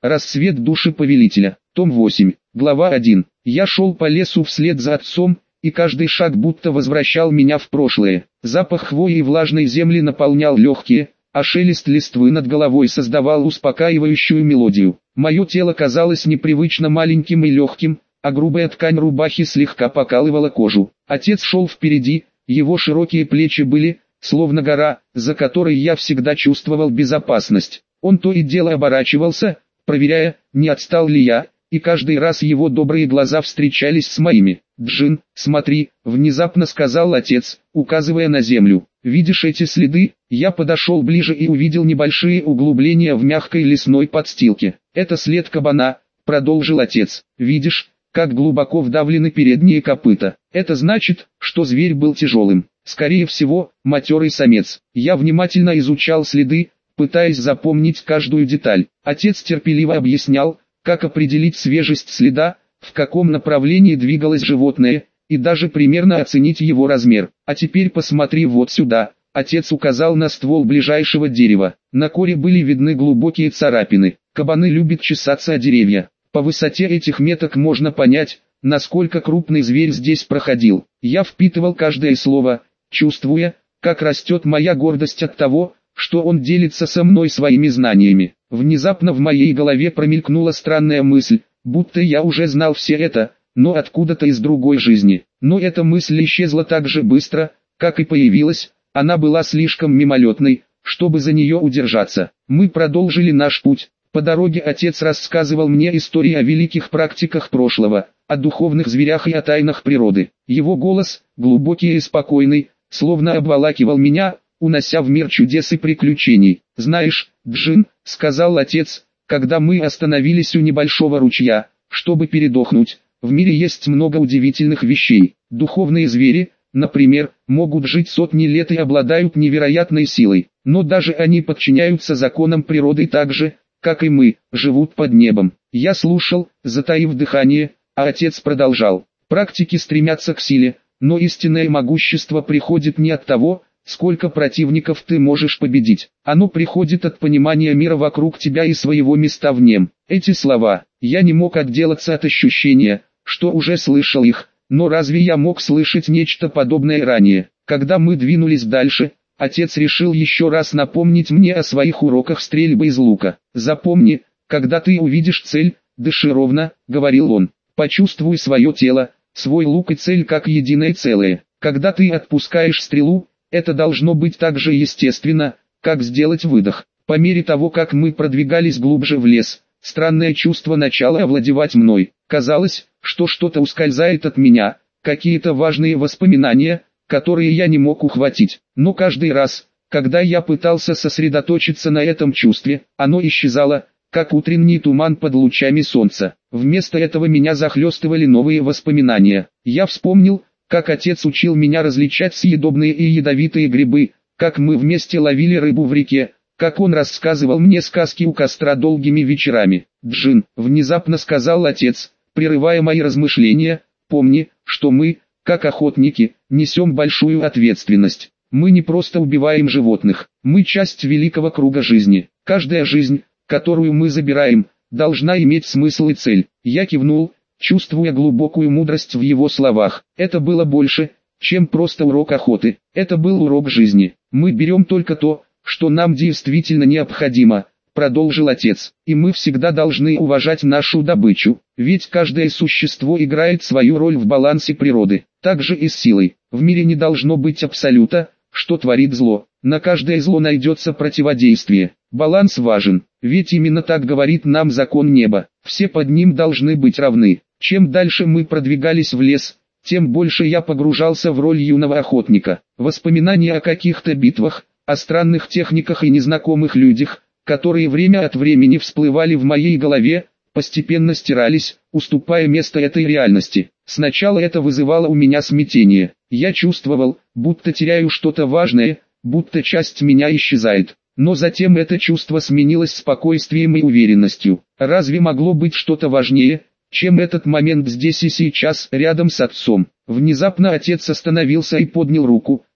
Рассвет души повелителя. Том 8. Глава 1. Я шел по лесу вслед за отцом, и каждый шаг будто возвращал меня в прошлое. Запах хвои и влажной земли наполнял легкие, а шелест листвы над головой создавал успокаивающую мелодию. Мое тело казалось непривычно маленьким и легким, а грубая ткань рубахи слегка покалывала кожу. Отец шел впереди, его широкие плечи были, словно гора, за которой я всегда чувствовал безопасность. Он то и дело оборачивался, проверяя, не отстал ли я, и каждый раз его добрые глаза встречались с моими. «Джин, смотри», — внезапно сказал отец, указывая на землю. «Видишь эти следы?» Я подошел ближе и увидел небольшие углубления в мягкой лесной подстилке. «Это след кабана», — продолжил отец. «Видишь, как глубоко вдавлены передние копыта? Это значит, что зверь был тяжелым. Скорее всего, матерый самец». Я внимательно изучал следы, пытаясь запомнить каждую деталь. Отец терпеливо объяснял, как определить свежесть следа, в каком направлении двигалось животное, и даже примерно оценить его размер. «А теперь посмотри вот сюда», — отец указал на ствол ближайшего дерева. На коре были видны глубокие царапины. Кабаны любят чесаться о деревья. По высоте этих меток можно понять, насколько крупный зверь здесь проходил. Я впитывал каждое слово, чувствуя, как растет моя гордость от того, что он делится со мной своими знаниями. Внезапно в моей голове промелькнула странная мысль, будто я уже знал все это, но откуда-то из другой жизни. Но эта мысль исчезла так же быстро, как и появилась, она была слишком мимолетной, чтобы за нее удержаться. Мы продолжили наш путь. По дороге отец рассказывал мне истории о великих практиках прошлого, о духовных зверях и о тайнах природы. Его голос, глубокий и спокойный, словно обволакивал меня, унося в мир чудес и приключений. «Знаешь, Джин», — сказал отец, когда мы остановились у небольшого ручья, чтобы передохнуть, «в мире есть много удивительных вещей. Духовные звери, например, могут жить сотни лет и обладают невероятной силой, но даже они подчиняются законам природы так же, как и мы, живут под небом». Я слушал, затаив дыхание, а отец продолжал. «Практики стремятся к силе, но истинное могущество приходит не от того, сколько противников ты можешь победить. Оно приходит от понимания мира вокруг тебя и своего места в нем». Эти слова, я не мог отделаться от ощущения, что уже слышал их, но разве я мог слышать нечто подобное ранее? Когда мы двинулись дальше, отец решил еще раз напомнить мне о своих уроках стрельбы из лука. «Запомни, когда ты увидишь цель, дыши ровно», — говорил он. «Почувствуй свое тело, свой лук и цель как единое целое. Когда ты отпускаешь стрелу, это должно быть так же естественно, как сделать выдох». По мере того, как мы продвигались глубже в лес, странное чувство начало овладевать мной. Казалось, что что-то ускользает от меня, какие-то важные воспоминания, которые я не мог ухватить. Но каждый раз, когда я пытался сосредоточиться на этом чувстве, оно исчезало, как утренний туман под лучами солнца. Вместо этого меня захлестывали новые воспоминания. Я вспомнил, как отец учил меня различать съедобные и ядовитые грибы, как мы вместе ловили рыбу в реке, как он рассказывал мне сказки у костра долгими вечерами. «Джин», — внезапно сказал отец, прерывая мои размышления, «помни, что мы, как охотники, несем большую ответственность. Мы не просто убиваем животных, мы часть великого круга жизни. Каждая жизнь, которую мы забираем, должна иметь смысл и цель». Я кивнул, чувствуя глубокую мудрость в его словах. Это было больше, чем просто урок охоты. Это был урок жизни. «Мы берем только то, что нам действительно необходимо», — продолжил отец. «И мы всегда должны уважать нашу добычу, ведь каждое существо играет свою роль в балансе природы. Так же и с силой. В мире не должно быть абсолюта, что творит зло. На каждое зло найдется противодействие. Баланс важен, ведь именно так говорит нам закон неба. Все под ним должны быть равны». Чем дальше мы продвигались в лес, тем больше я погружался в роль юного охотника. Воспоминания о каких-то битвах, о странных техниках и незнакомых людях, которые время от времени всплывали в моей голове, постепенно стирались, уступая место этой реальности. Сначала это вызывало у меня смятение. Я чувствовал, будто теряю что-то важное, будто часть меня исчезает. Но затем это чувство сменилось спокойствием и уверенностью. Разве могло быть что-то важнее, чем этот момент здесь и сейчас, рядом с отцом? Внезапно отец остановился и поднял руку,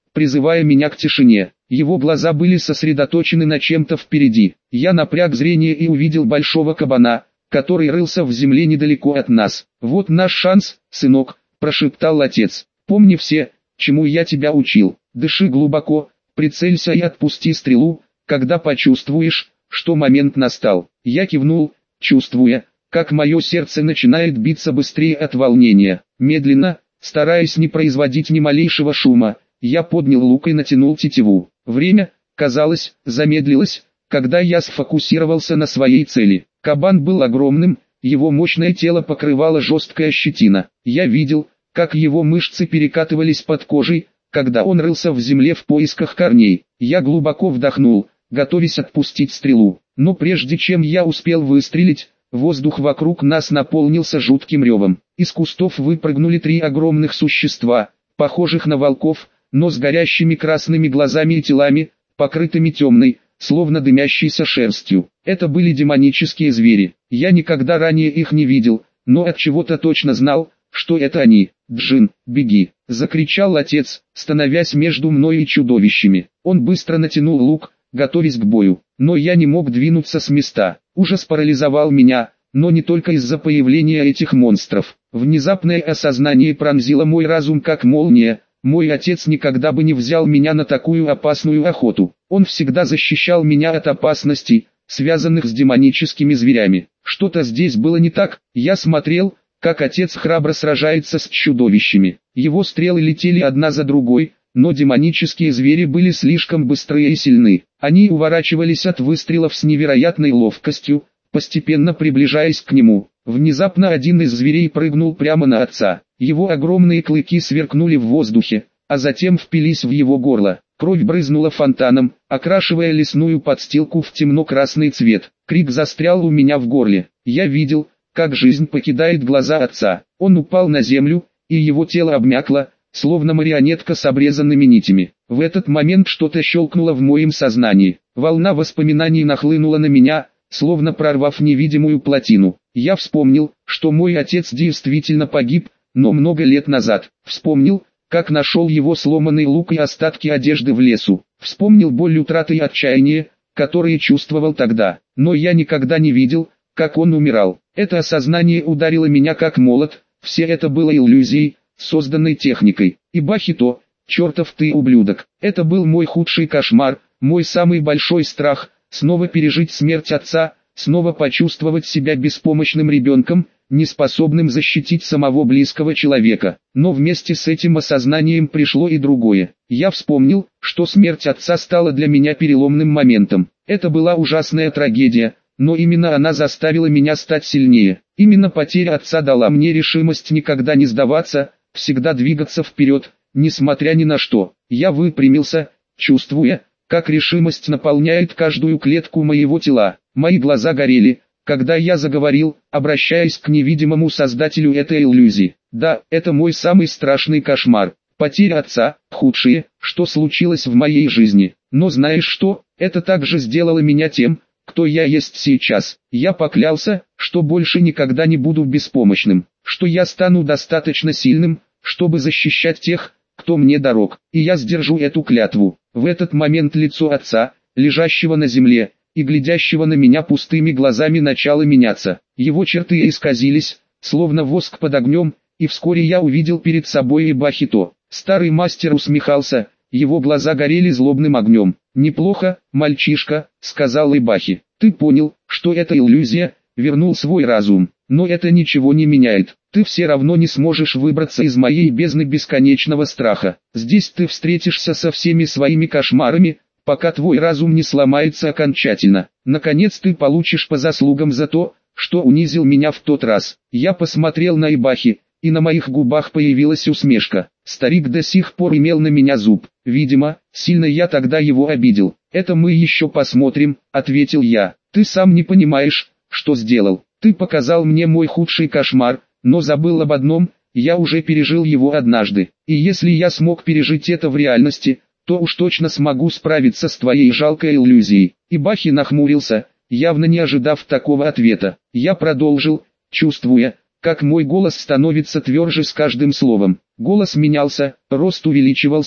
призывая меня к тишине. Его глаза были сосредоточены на чем-то впереди. Я напряг зрение и увидел большого кабана, который рылся в земле недалеко от нас. «Вот наш шанс, сынок», – прошептал отец. «Помни все, чему я тебя учил. Дыши глубоко, прицелься и отпусти стрелу, когда почувствуешь, что момент настал». Я кивнул, чувствуя, как мое сердце начинает биться быстрее от волнения. Медленно, стараясь не производить ни малейшего шума, я поднял лук и натянул тетиву. Время, казалось, замедлилось, когда я сфокусировался на своей цели. Кабан был огромным, его мощное тело покрывало жесткая щетина. Я видел, как его мышцы перекатывались под кожей, когда он рылся в земле в поисках корней. Я глубоко вдохнул, готовясь отпустить стрелу. Но прежде чем я успел выстрелить, воздух вокруг нас наполнился жутким ревом. Из кустов выпрыгнули 3 огромных существа, похожих на волков, но с горящими красными глазами и телами, покрытыми темной, словно дымящейся шерстью. Это были демонические звери. Я никогда ранее их не видел, но от чего-то точно знал, что это они. «Джин, беги!» – закричал отец, становясь между мной и чудовищами. Он быстро натянул лук, готовясь к бою, но я не мог двинуться с места. Ужас парализовал меня, но не только из-за появления этих монстров. Внезапное осознание пронзило мой разум как молния. Мой отец никогда бы не взял меня на такую опасную охоту. Он всегда защищал меня от опасностей, связанных с демоническими зверями. Что-то здесь было не так. Я смотрел, как отец храбро сражается с чудовищами. Его стрелы летели одна за другой, но демонические звери были слишком быстрые и сильны. Они уворачивались от выстрелов с невероятной ловкостью, постепенно приближаясь к нему. Внезапно один из зверей прыгнул прямо на отца. Его огромные клыки сверкнули в воздухе, а затем впились в его горло. Кровь брызнула фонтаном, окрашивая лесную подстилку в темно-красный цвет. Крик застрял у меня в горле. Я видел, как жизнь покидает глаза отца. Он упал на землю, и его тело обмякло, словно марионетка с обрезанными нитями. В этот момент что-то щелкнуло в моем сознании. Волна воспоминаний нахлынула на меня, словно прорвав невидимую плотину. Я вспомнил, что мой отец действительно погиб, но много лет назад. Вспомнил, как нашел его сломанный лук и остатки одежды в лесу. Вспомнил боль утраты и отчаяние, которые чувствовал тогда. Но я никогда не видел, как он умирал. Это осознание ударило меня как молот. Все это было иллюзией, созданной техникой. И Бахито, чертов ты ублюдок. Это был мой худший кошмар, мой самый большой страх, снова пережить смерть отца, снова почувствовать себя беспомощным ребенком, неспособным защитить самого близкого человека. Но вместе с этим осознанием пришло и другое. Я вспомнил, что смерть отца стала для меня переломным моментом. Это была ужасная трагедия, но именно она заставила меня стать сильнее. Именно потеря отца дала мне решимость никогда не сдаваться, всегда двигаться вперед, несмотря ни на что. Я выпрямился, чувствуя, как решимость наполняет каждую клетку моего тела. Мои глаза горели, когда я заговорил, обращаясь к невидимому создателю этой иллюзии. Да, это мой самый страшный кошмар. Потеря отца – худшее, что случилось в моей жизни. Но знаешь что, это также сделало меня тем, кто я есть сейчас. Я поклялся, что больше никогда не буду беспомощным, что я стану достаточно сильным, чтобы защищать тех, кто мне дорог, и я сдержу эту клятву. В этот момент лицо отца, лежащего на земле, и глядящего на меня пустыми глазами, начало меняться. Его черты исказились, словно воск под огнем, и вскоре я увидел перед собой и Бахито. Старый мастер усмехался, его глаза горели злобным огнем. «Неплохо, мальчишка», — сказал Ибахи. «Ты понял, что это иллюзия, вернул свой разум, но это ничего не меняет. Ты все равно не сможешь выбраться из моей бездны бесконечного страха. Здесь ты встретишься со всеми своими кошмарами, пока твой разум не сломается окончательно. Наконец ты получишь по заслугам за то, что унизил меня в тот раз». Я посмотрел на Ибахи, и на моих губах появилась усмешка. Старик до сих пор имел на меня зуб. Видимо, сильно я тогда его обидел. «Это мы еще посмотрим», — ответил я. «Ты сам не понимаешь, что сделал. Ты показал мне мой худший кошмар, но забыл об одном, я уже пережил его однажды. И если я смог пережить это в реальности, то уж точно смогу справиться с твоей жалкой иллюзией». Ибахи нахмурился, явно не ожидав такого ответа. Я продолжил, чувствуя, как мой голос становится тверже с каждым словом. Голос менялся, рост увеличивался,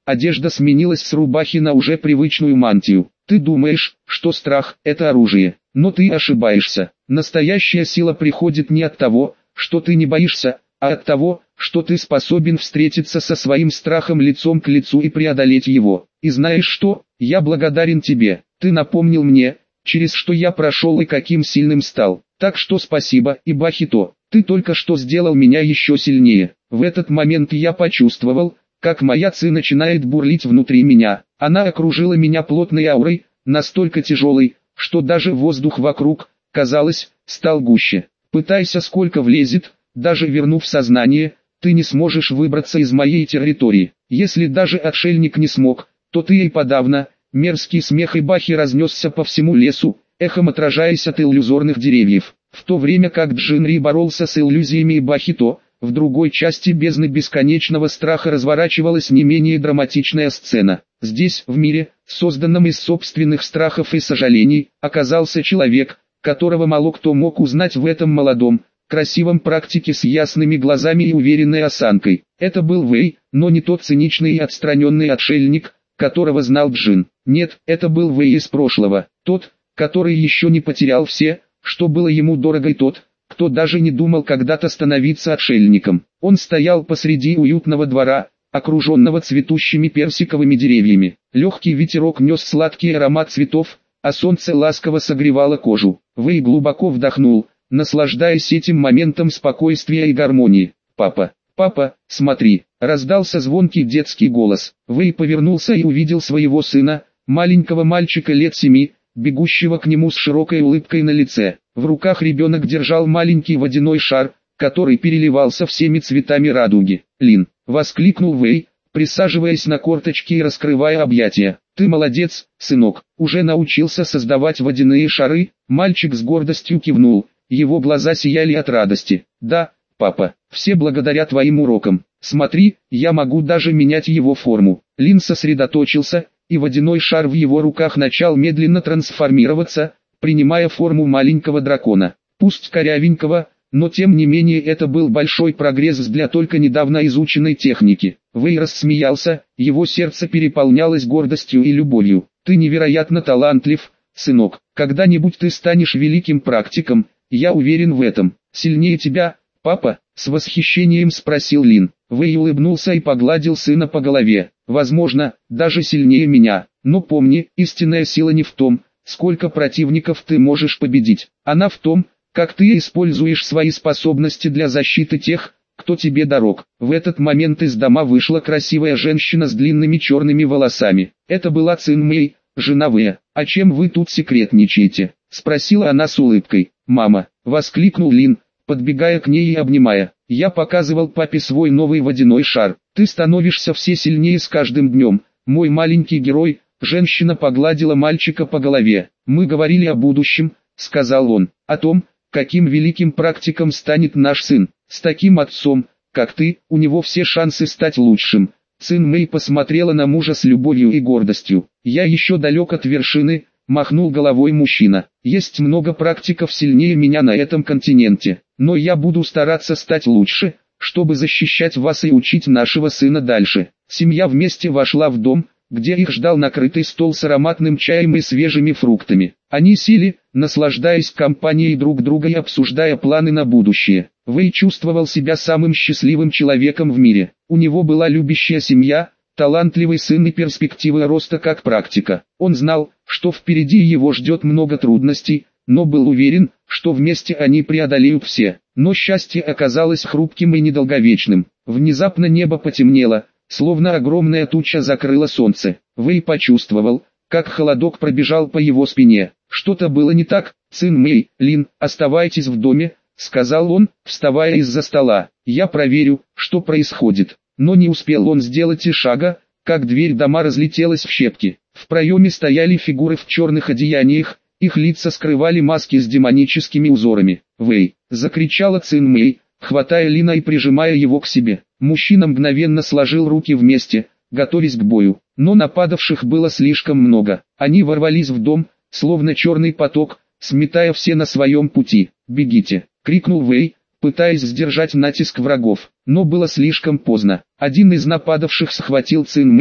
одежда сменилась с рубахи на уже привычную мантию. Ты думаешь, что страх – это оружие, но ты ошибаешься. Настоящая сила приходит не от того, что ты не боишься, а от того, что ты способен встретиться со своим страхом лицом к лицу и преодолеть его. И знаешь что, я благодарен тебе, ты напомнил мне, через что я прошел и каким сильным стал. Так что спасибо, Ибахито, ты только что сделал меня еще сильнее. В этот момент я почувствовал, как моя ци начинает бурлить внутри меня. Она окружила меня плотной аурой, настолько тяжелой, что даже воздух вокруг, казалось, стал гуще. Пытайся сколько влезет, даже вернув сознание, ты не сможешь выбраться из моей территории. Если даже отшельник не смог, то ты и подавно. Мерзкий смех Ибахи разнесся по всему лесу, эхом отражаясь от иллюзорных деревьев. В то время как Джинри боролся с иллюзиями Ибахито, в другой части бездны бесконечного страха разворачивалась не менее драматичная сцена. Здесь, в мире, созданном из собственных страхов и сожалений, оказался человек, которого мало кто мог узнать в этом молодом, красивом практике с ясными глазами и уверенной осанкой. Это был Вэй, но не тот циничный и отстраненный отшельник, которого знал Джин. Нет, это был Вэй из прошлого, тот, который еще не потерял все, что было ему дорого, и тот, кто даже не думал когда-то становиться отшельником. Он стоял посреди уютного двора, окруженного цветущими персиковыми деревьями. Легкий ветерок нес сладкий аромат цветов, а солнце ласково согревало кожу. Вэй глубоко вдохнул, наслаждаясь этим моментом спокойствия и гармонии. «Папа, папа, смотри!» — раздался звонкий детский голос. Вэй повернулся и увидел своего сына, маленького мальчика лет 7, бегущего к нему с широкой улыбкой на лице. В руках ребенок держал маленький водяной шар, который переливался всеми цветами радуги. «Лин!» — воскликнул Вэй, присаживаясь на корточки и раскрывая объятия. «Ты молодец, сынок, уже научился создавать водяные шары?» Мальчик с гордостью кивнул, его глаза сияли от радости. «Да, папа, все благодаря твоим урокам. Смотри, я могу даже менять его форму». Лин сосредоточился, и водяной шар в его руках начал медленно трансформироваться, принимая форму маленького дракона. Пусть корявенького, но тем не менее это был большой прогресс для только недавно изученной техники. Вэй рассмеялся, его сердце переполнялось гордостью и любовью. «Ты невероятно талантлив, сынок. Когда-нибудь ты станешь великим практиком, я уверен в этом. Сильнее тебя, папа?» — с восхищением спросил Лин. Вэй улыбнулся и погладил сына по голове. «Возможно, даже сильнее меня. Но помни, истинная сила не в том, сколько противников ты можешь победить. Она в том, как ты используешь свои способности для защиты тех, кто тебе дорог». В этот момент из дома вышла красивая женщина с длинными черными волосами. Это была Цин Мэй, жена Вэя. «А чем вы тут секретничаете?» — спросила она с улыбкой. «Мама!» — воскликнул Лин, подбегая к ней и обнимая. «Я показывал папе свой новый водяной шар. Ты становишься все сильнее с каждым днем, мой маленький герой». Женщина погладила мальчика по голове. «Мы говорили о будущем», — сказал он, — «о том, каким великим практиком станет наш сын. С таким отцом, как ты, у него все шансы стать лучшим». Цин Мэй посмотрела на мужа с любовью и гордостью. «Я еще далек от вершины», — махнул головой мужчина. «Есть много практиков сильнее меня на этом континенте, но я буду стараться стать лучше, чтобы защищать вас и учить нашего сына дальше». Семья вместе вошла в дом, где их ждал накрытый стол с ароматным чаем и свежими фруктами. Они сели, наслаждаясь компанией друг друга и обсуждая планы на будущее. Вэй чувствовал себя самым счастливым человеком в мире. У него была любящая семья, талантливый сын и перспективы роста как практика. Он знал, что впереди его ждет много трудностей, но был уверен, что вместе они преодолеют все. Но счастье оказалось хрупким и недолговечным. Внезапно небо потемнело, словно огромная туча закрыла солнце. Вэй почувствовал, как холодок пробежал по его спине. Что-то было не так. «Цин Мэй, Лин, оставайтесь в доме», — сказал он, вставая из-за стола. «Я проверю, что происходит». Но не успел он сделать и шага, как дверь дома разлетелась в щепки. В проеме стояли фигуры в черных одеяниях, их лица скрывали маски с демоническими узорами. «Вэй!» — закричала Цин Мэй, хватая Лина и прижимая его к себе. Мужчина мгновенно сложил руки вместе, готовясь к бою. Но нападавших было слишком много. Они ворвались в дом, словно черный поток, сметая все на своем пути. «Бегите!» — крикнул Вэй, пытаясь сдержать натиск врагов. Но было слишком поздно. Один из нападавших схватил Цин Мэй,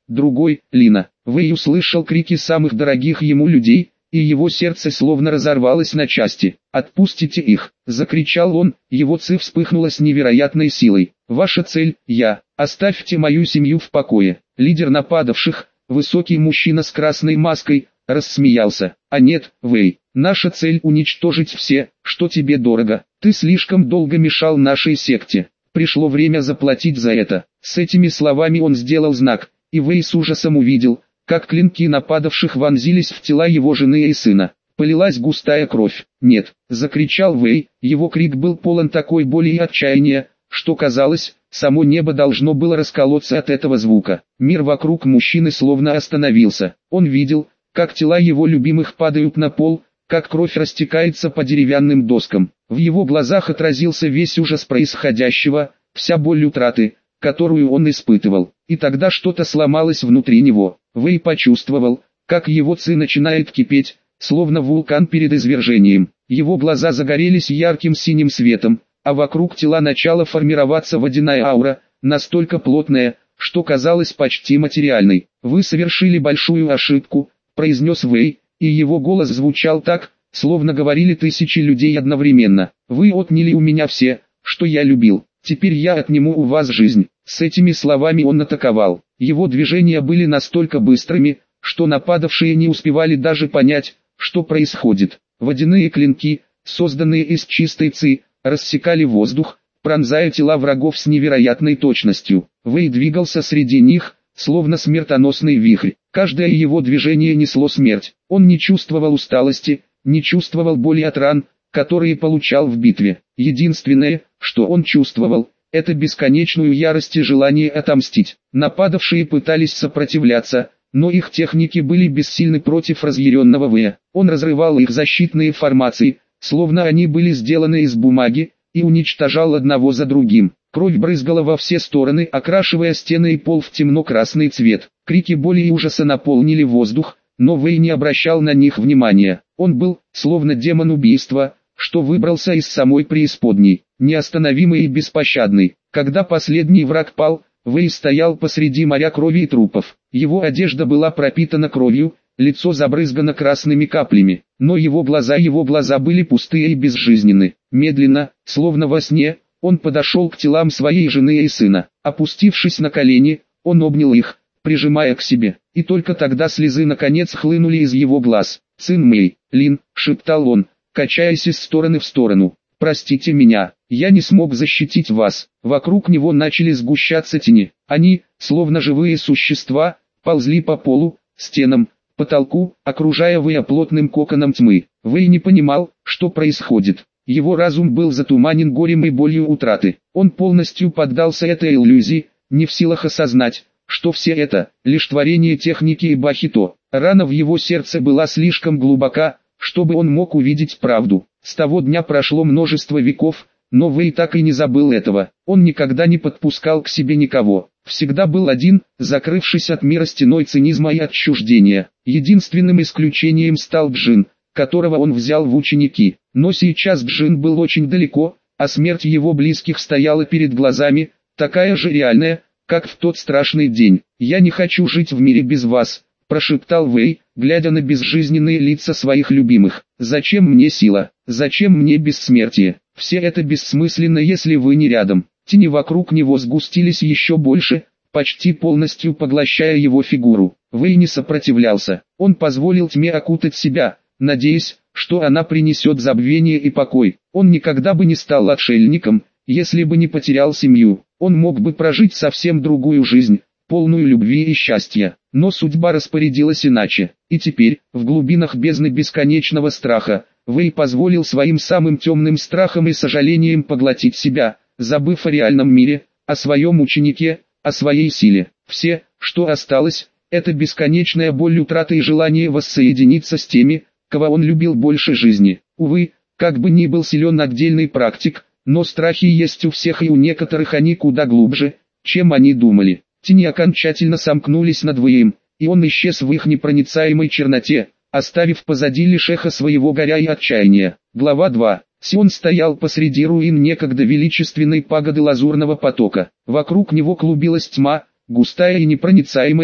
другой – Лина. Вэй услышал крики самых дорогих ему людей, и его сердце словно разорвалось на части. «Отпустите их!» – закричал он, его ци вспыхнула с невероятной силой. «Ваша цель – я. Оставьте мою семью в покое». Лидер нападавших, высокий мужчина с красной маской, рассмеялся. «А нет, Вэй, наша цель – уничтожить все, что тебе дорого. Ты слишком долго мешал нашей секте. Пришло время заплатить за это». С этими словами он сделал знак, и Вэй с ужасом увидел, как клинки нападавших вонзились в тела его жены и сына. Полилась густая кровь. «Нет!» – закричал Вэй, его крик был полон такой боли и отчаяния, что казалось, само небо должно было расколоться от этого звука. Мир вокруг мужчины словно остановился. Он видел, как тела его любимых падают на пол, как кровь растекается по деревянным доскам. В его глазах отразился весь ужас происходящего, вся боль утраты, которую он испытывал. И тогда что-то сломалось внутри него. Вэй почувствовал, как его ци начинает кипеть, словно вулкан перед извержением. Его глаза загорелись ярким синим светом, а вокруг тела начала формироваться водяная аура, настолько плотная, что казалась почти материальной. «Вы совершили большую ошибку», – произнес Вэй, и его голос звучал так, словно говорили тысячи людей одновременно. «Вы отняли у меня все, что я любил. Теперь я отниму у вас жизнь». С этими словами он атаковал. Его движения были настолько быстрыми, что нападавшие не успевали даже понять, что происходит. Водяные клинки, созданные из чистой ци, рассекали воздух, пронзая тела врагов с невероятной точностью. Вэй двигался среди них, словно смертоносный вихрь. Каждое его движение несло смерть. Он не чувствовал усталости, не чувствовал боли от ран, которые получал в битве. Единственное, что он чувствовал, это бесконечную ярость и желание отомстить. Нападавшие пытались сопротивляться, но их техники были бессильны против разъяренного Вэя. Он разрывал их защитные формации, словно они были сделаны из бумаги, и уничтожал одного за другим. Кровь брызгала во все стороны, окрашивая стены и пол в темно-красный цвет. Крики боли и ужаса наполнили воздух, но Вэй не обращал на них внимания. Он был, словно демон убийства, что выбрался из самой преисподней, неостановимый и беспощадный. Когда последний враг пал, Вэй стоял посреди моря крови и трупов. Его одежда была пропитана кровью, лицо забрызгано красными каплями, но его глаза были пустые и безжизненны. Медленно, словно во сне, он подошел к телам своей жены и сына. Опустившись на колени, он обнял их, прижимая к себе, и только тогда слезы наконец хлынули из его глаз. «Цин Мэй, Лин», — шептал он, качаясь из стороны в сторону, — «простите меня, я не смог защитить вас». Вокруг него начали сгущаться тени. Они, словно живые существа, ползли по полу, стенам, потолку, окружая Вэя плотным коконом тьмы. Вэй не понимал, что происходит. Его разум был затуманен горем и болью утраты. Он полностью поддался этой иллюзии, не в силах осознать, что все это – лишь творение техники и Бахито. Рана в его сердце была слишком глубока, чтобы он мог увидеть правду. С того дня прошло множество веков, но Вэй так и не забыл этого. Он никогда не подпускал к себе никого. Всегда был один, закрывшись от мира стеной цинизма и отчуждения. Единственным исключением стал Джин, которого он взял в ученики. Но сейчас Джин был очень далеко, а смерть его близких стояла перед глазами, такая же реальная, как в тот страшный день. «Я не хочу жить в мире без вас», – прошептал Вэй, глядя на безжизненные лица своих любимых. «Зачем мне сила? Зачем мне бессмертие? Все это бессмысленно, если вы не рядом». Тени вокруг него сгустились еще больше, почти полностью поглощая его фигуру. Вэй не сопротивлялся. Он позволил тьме окутать себя, надеясь, что она принесет забвение и покой. Он никогда бы не стал отшельником, если бы не потерял семью. Он мог бы прожить совсем другую жизнь, полную любви и счастья. Но судьба распорядилась иначе. И теперь, в глубинах бездны бесконечного страха, Вэй позволил своим самым темным страхам и сожалениям поглотить себя, забыв о реальном мире, о своем ученике, о своей силе. Все, что осталось, это бесконечная боль утраты и желание воссоединиться с теми, кого он любил больше жизни. Увы, как бы ни был силен отдельный практик, но страхи есть у всех, и у некоторых они куда глубже, чем они думали. Тени окончательно сомкнулись над Вэем, и он исчез в их непроницаемой черноте, оставив позади лишь эхо своего горя и отчаяния. Глава 2. Сион стоял посреди руин некогда величественной пагоды Лазурного потока. Вокруг него клубилась тьма, густая и непроницаемая,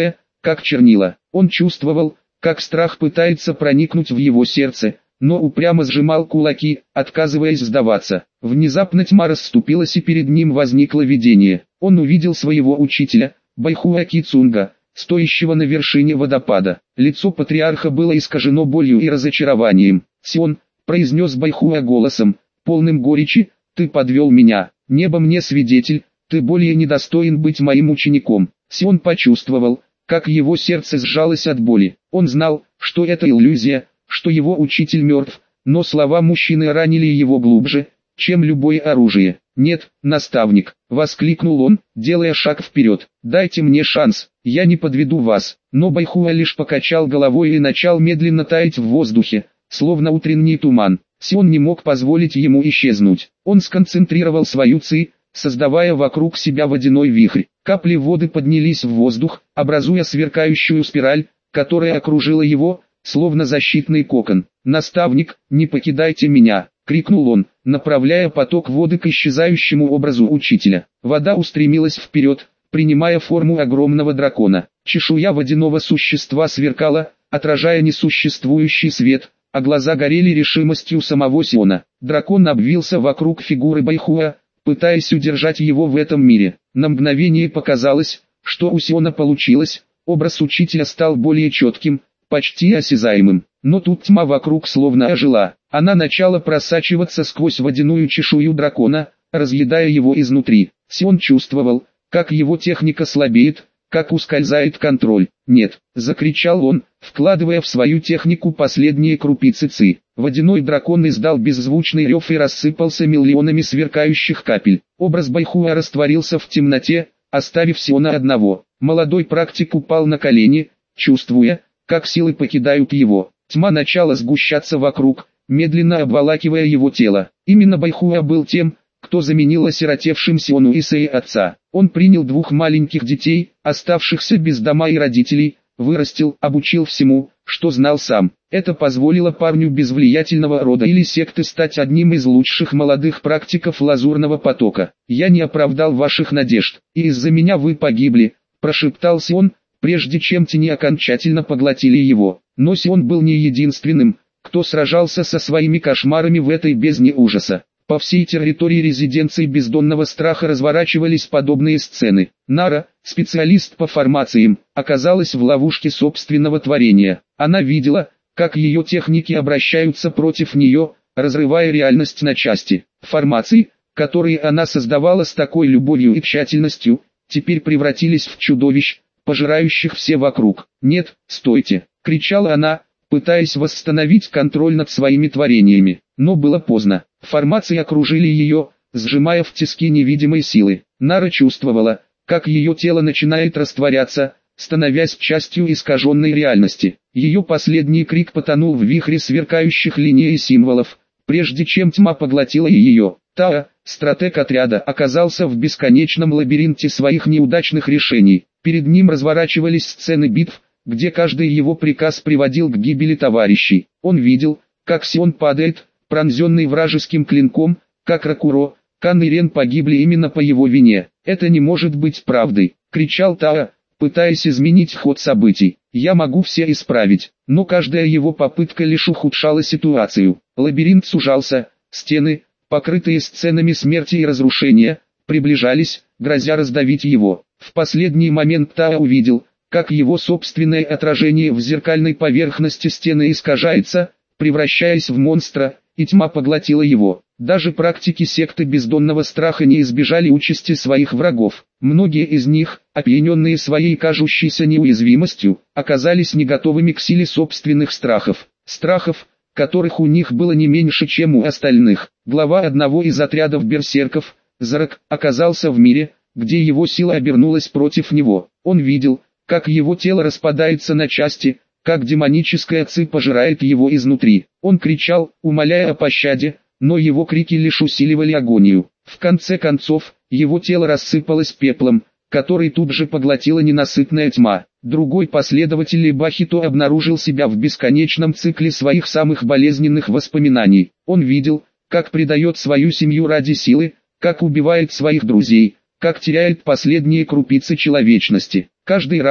как чернила. Он чувствовал, как страх пытается проникнуть в его сердце, но упрямо сжимал кулаки, отказываясь сдаваться. Внезапно тьма расступилась и перед ним возникло видение. Он увидел своего учителя, Байхуа Кицунга, стоящего на вершине водопада. Лицо патриарха было искажено болью и разочарованием. «Сион», — произнес Байхуа голосом, полным горечи, — «ты подвел меня. Небо мне свидетель, ты более недостоин быть моим учеником». Сион почувствовал, как его сердце сжалось от боли. Он знал, что это иллюзия, что его учитель мертв, но слова мужчины ранили его глубже, чем любое оружие. «Нет, наставник», — воскликнул он, делая шаг вперед, — «дайте мне шанс, я не подведу вас». Но Байхуа лишь покачал головой и начал медленно таять в воздухе, словно утренний туман. Сион не мог позволить ему исчезнуть. Он сконцентрировал свою ци, создавая вокруг себя водяной вихрь. Капли воды поднялись в воздух, образуя сверкающую спираль, которая окружила его, словно защитный кокон. «Наставник, не покидайте меня!» — крикнул он, направляя поток воды к исчезающему образу учителя. Вода устремилась вперед, принимая форму огромного дракона. Чешуя водяного существа сверкала, отражая несуществующий свет, а глаза горели решимостью самого Сиона. Дракон обвился вокруг фигуры Байхуа, пытаясь удержать его в этом мире. На мгновение показалось, что у Сиона получилось, образ учителя стал более четким, почти осязаемым. Но тут тьма вокруг словно ожила. Она начала просачиваться сквозь водяную чешую дракона, разъедая его изнутри. Сион чувствовал, как его техника слабеет, как ускользает контроль. «Нет!» — закричал он, вкладывая в свою технику последние крупицы ци. Водяной дракон издал беззвучный рев и рассыпался миллионами сверкающих капель. Образ Байхуа растворился в темноте, оставив Сиона одного. Молодой практик упал на колени, чувствуя, как силы покидают его. Тьма начала сгущаться вокруг, медленно обволакивая его тело. Именно Байхуа был тем, кто заменил осиротевшим Сиону Исэй отца. Он принял двух маленьких детей, оставшихся без дома и родителей, вырастил, обучил всему, что знал сам. Это позволило парню без влиятельного рода или секты стать одним из лучших молодых практиков лазурного потока. «Я не оправдал ваших надежд, и из-за меня вы погибли», — прошептал Сион, прежде чем тени окончательно поглотили его. Но Сион был не единственным, кто сражался со своими кошмарами в этой бездне ужаса. По всей территории резиденции бездонного страха разворачивались подобные сцены. Нара, специалист по формациям, оказалась в ловушке собственного творения. Она видела, как ее техники обращаются против нее, разрывая реальность на части. Формации, которые она создавала с такой любовью и тщательностью, теперь превратились в чудовищ, пожирающих все вокруг. «Нет, стойте!» — кричала она, пытаясь восстановить контроль над своими творениями. Но было поздно. Формации окружили ее, сжимая в тиски невидимой силы. Нара чувствовала, как ее тело начинает растворяться, становясь частью искаженной реальности. Ее последний крик потонул в вихре сверкающих линий и символов, прежде чем тьма поглотила ее. Таа, стратег отряда, оказался в бесконечном лабиринте своих неудачных решений. Перед ним разворачивались сцены битв, где каждый его приказ приводил к гибели товарищей. Он видел, как Сион падает, пронзенный вражеским клинком, как Ракуро, Кан и Рен погибли именно по его вине. «Это не может быть правдой!» — кричал Таа, пытаясь изменить ход событий. «Я могу все исправить», но каждая его попытка лишь ухудшала ситуацию. Лабиринт сужался, стены, покрытые сценами смерти и разрушения, приближались, грозя раздавить его. В последний момент Таа увидел, как его собственное отражение в зеркальной поверхности стены искажается, превращаясь в монстра, и тьма поглотила его. Даже практики секты бездонного страха не избежали участи своих врагов. Многие из них, опьяненные своей кажущейся неуязвимостью, оказались не готовыми к силе собственных страхов. Страхов, которых у них было не меньше, чем у остальных. Глава одного из отрядов берсерков, Зарак, оказался в мире, где его сила обернулась против него. Он видел, как его тело распадается на части, как демоническая ци пожирает его изнутри. Он кричал, умоляя о пощаде, но его крики лишь усиливали агонию. В конце концов, его тело рассыпалось пеплом, который тут же поглотила ненасытная тьма. Другой последователь Бахито обнаружил себя в бесконечном цикле своих самых болезненных воспоминаний. Он видел, как предает свою семью ради силы, как убивает своих друзей, как теряет последние крупицы человечности. Каждый раз,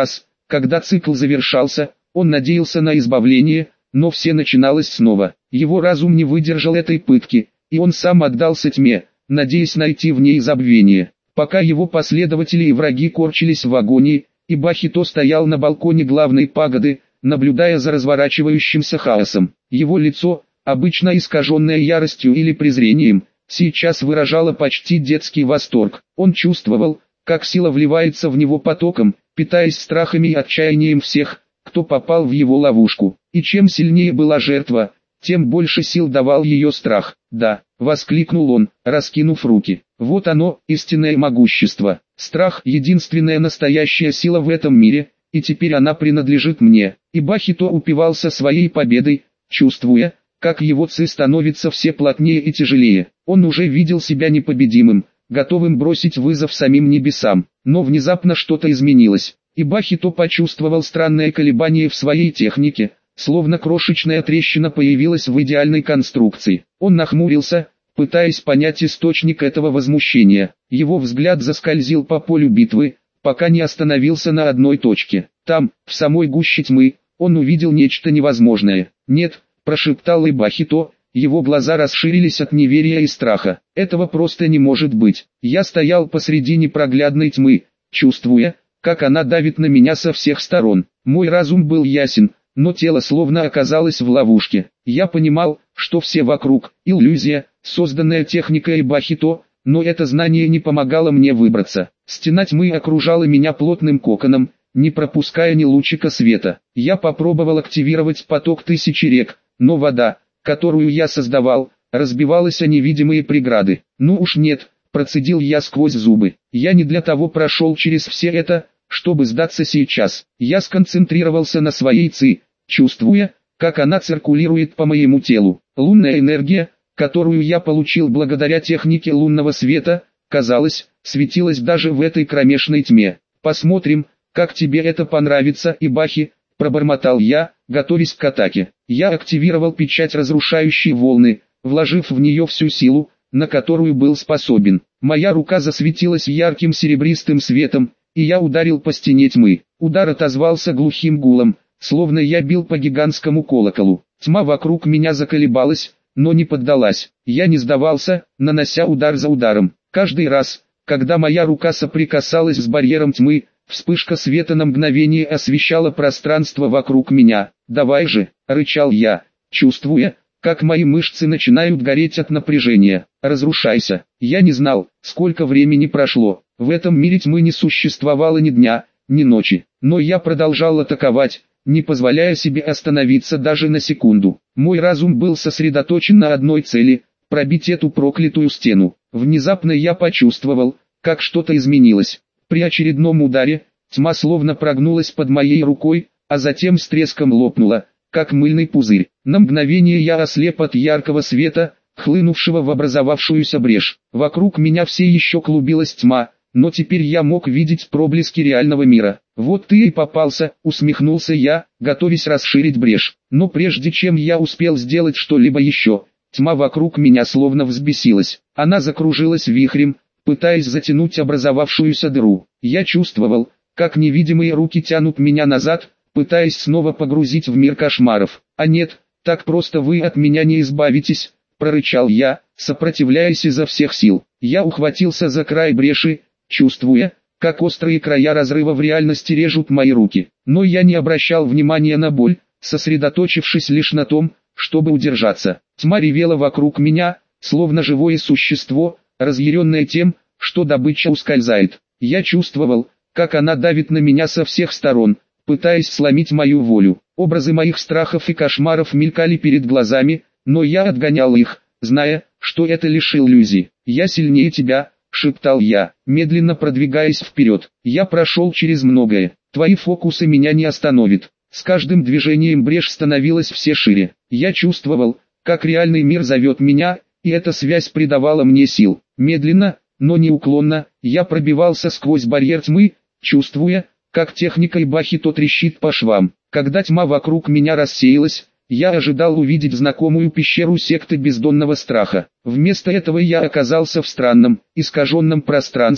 Когда цикл завершался, он надеялся на избавление, но все начиналось снова. Его разум не выдержал этой пытки, и он сам отдался тьме, надеясь найти в ней забвение. Пока его последователи и враги корчились в агонии, и Бахито стоял на балконе главной пагоды, наблюдая за разворачивающимся хаосом. Его лицо, обычно искаженное яростью или презрением, сейчас выражало почти детский восторг. Он чувствовал, как сила вливается в него потоком, питаясь страхами и отчаянием всех, кто попал в его ловушку. И чем сильнее была жертва, тем больше сил давал ее страх. «Да», — воскликнул он, раскинув руки. «Вот оно, истинное могущество. Страх — единственная настоящая сила в этом мире, и теперь она принадлежит мне». И Бахито упивался своей победой, чувствуя, как его ци становится все плотнее и тяжелее. Он уже видел себя непобедимым, готовым бросить вызов самим небесам. Но внезапно что-то изменилось, и Бахито почувствовал странное колебание в своей технике, словно крошечная трещина появилась в идеальной конструкции. Он нахмурился, пытаясь понять источник этого возмущения. Его взгляд заскользил по полю битвы, пока не остановился на одной точке. Там, в самой гуще тьмы, он увидел нечто невозможное. «Нет», — прошептал Бахито, его глаза расширились от неверия и страха. «Этого просто не может быть». Я стоял посреди непроглядной тьмы, чувствуя, как она давит на меня со всех сторон. Мой разум был ясен, но тело словно оказалось в ловушке. Я понимал, что все вокруг – иллюзия, созданная техникой Бахито, но это знание не помогало мне выбраться. Стена тьмы окружала меня плотным коконом, не пропуская ни лучика света. Я попробовал активировать поток тысячи рек, но вода, которую я создавал, разбивалась о невидимые преграды. «Ну уж нет», – процедил я сквозь зубы. «Я не для того прошел через все это, чтобы сдаться сейчас». Я сконцентрировался на своей ци, чувствуя, как она циркулирует по моему телу. Лунная энергия, которую я получил благодаря технике лунного света, казалось, светилась даже в этой кромешной тьме. «Посмотрим, как тебе это понравится, Ибахи», — пробормотал я, готовясь к атаке. Я активировал печать разрушающей волны, вложив в нее всю силу, на которую был способен. Моя рука засветилась ярким серебристым светом, и я ударил по стене тьмы. Удар отозвался глухим гулом, словно я бил по гигантскому колоколу. Тьма вокруг меня заколебалась, но не поддалась. Я не сдавался, нанося удар за ударом. Каждый раз, когда моя рука соприкасалась с барьером тьмы, вспышка света на мгновение освещала пространство вокруг меня. «Давай же», — рычал я, чувствуя, как мои мышцы начинают гореть от напряжения. «Разрушайся». Я не знал, сколько времени прошло. В этом мире тьмы не существовало ни дня, ни ночи. Но я продолжал атаковать, не позволяя себе остановиться даже на секунду. Мой разум был сосредоточен на одной цели – пробить эту проклятую стену. Внезапно я почувствовал, как что-то изменилось. При очередном ударе, тьма словно прогнулась под моей рукой, а затем с треском лопнула, как мыльный пузырь. На мгновение я ослеп от яркого света, хлынувшего в образовавшуюся брешь. Вокруг меня все еще клубилась тьма, но теперь я мог видеть проблески реального мира. «Вот ты и попался», — усмехнулся я, готовясь расширить брешь. Но прежде чем я успел сделать что-либо еще, тьма вокруг меня словно взбесилась. Она закружилась вихрем, пытаясь затянуть образовавшуюся дыру. Я чувствовал, как невидимые руки тянут меня назад, пытаясь снова погрузить в мир кошмаров. «А нет, так просто вы от меня не избавитесь», — прорычал я, сопротивляясь изо всех сил. Я ухватился за край бреши, чувствуя, как острые края разрыва в реальности режут мои руки. Но я не обращал внимания на боль, сосредоточившись лишь на том, чтобы удержаться. Тьма ревела вокруг меня, словно живое существо, разъяренное тем, что добыча ускользает. Я чувствовал, как она давит на меня со всех сторон, пытаясь сломить мою волю. Образы моих страхов и кошмаров мелькали перед глазами, но я отгонял их, зная, что это лишь иллюзии. «Я сильнее тебя», — шептал я, медленно продвигаясь вперед. «Я прошел через многое. Твои фокусы меня не остановят». С каждым движением брешь становилась все шире. Я чувствовал, как реальный мир зовет меня, и эта связь придавала мне сил. Медленно, но неуклонно, я пробивался сквозь барьер тьмы, чувствуя, как техника Бахито трещит по швам. Когда тьма вокруг меня рассеялась, я ожидал увидеть знакомую пещеру секты бездонного страха. Вместо этого я оказался в странном, искаженном пространстве,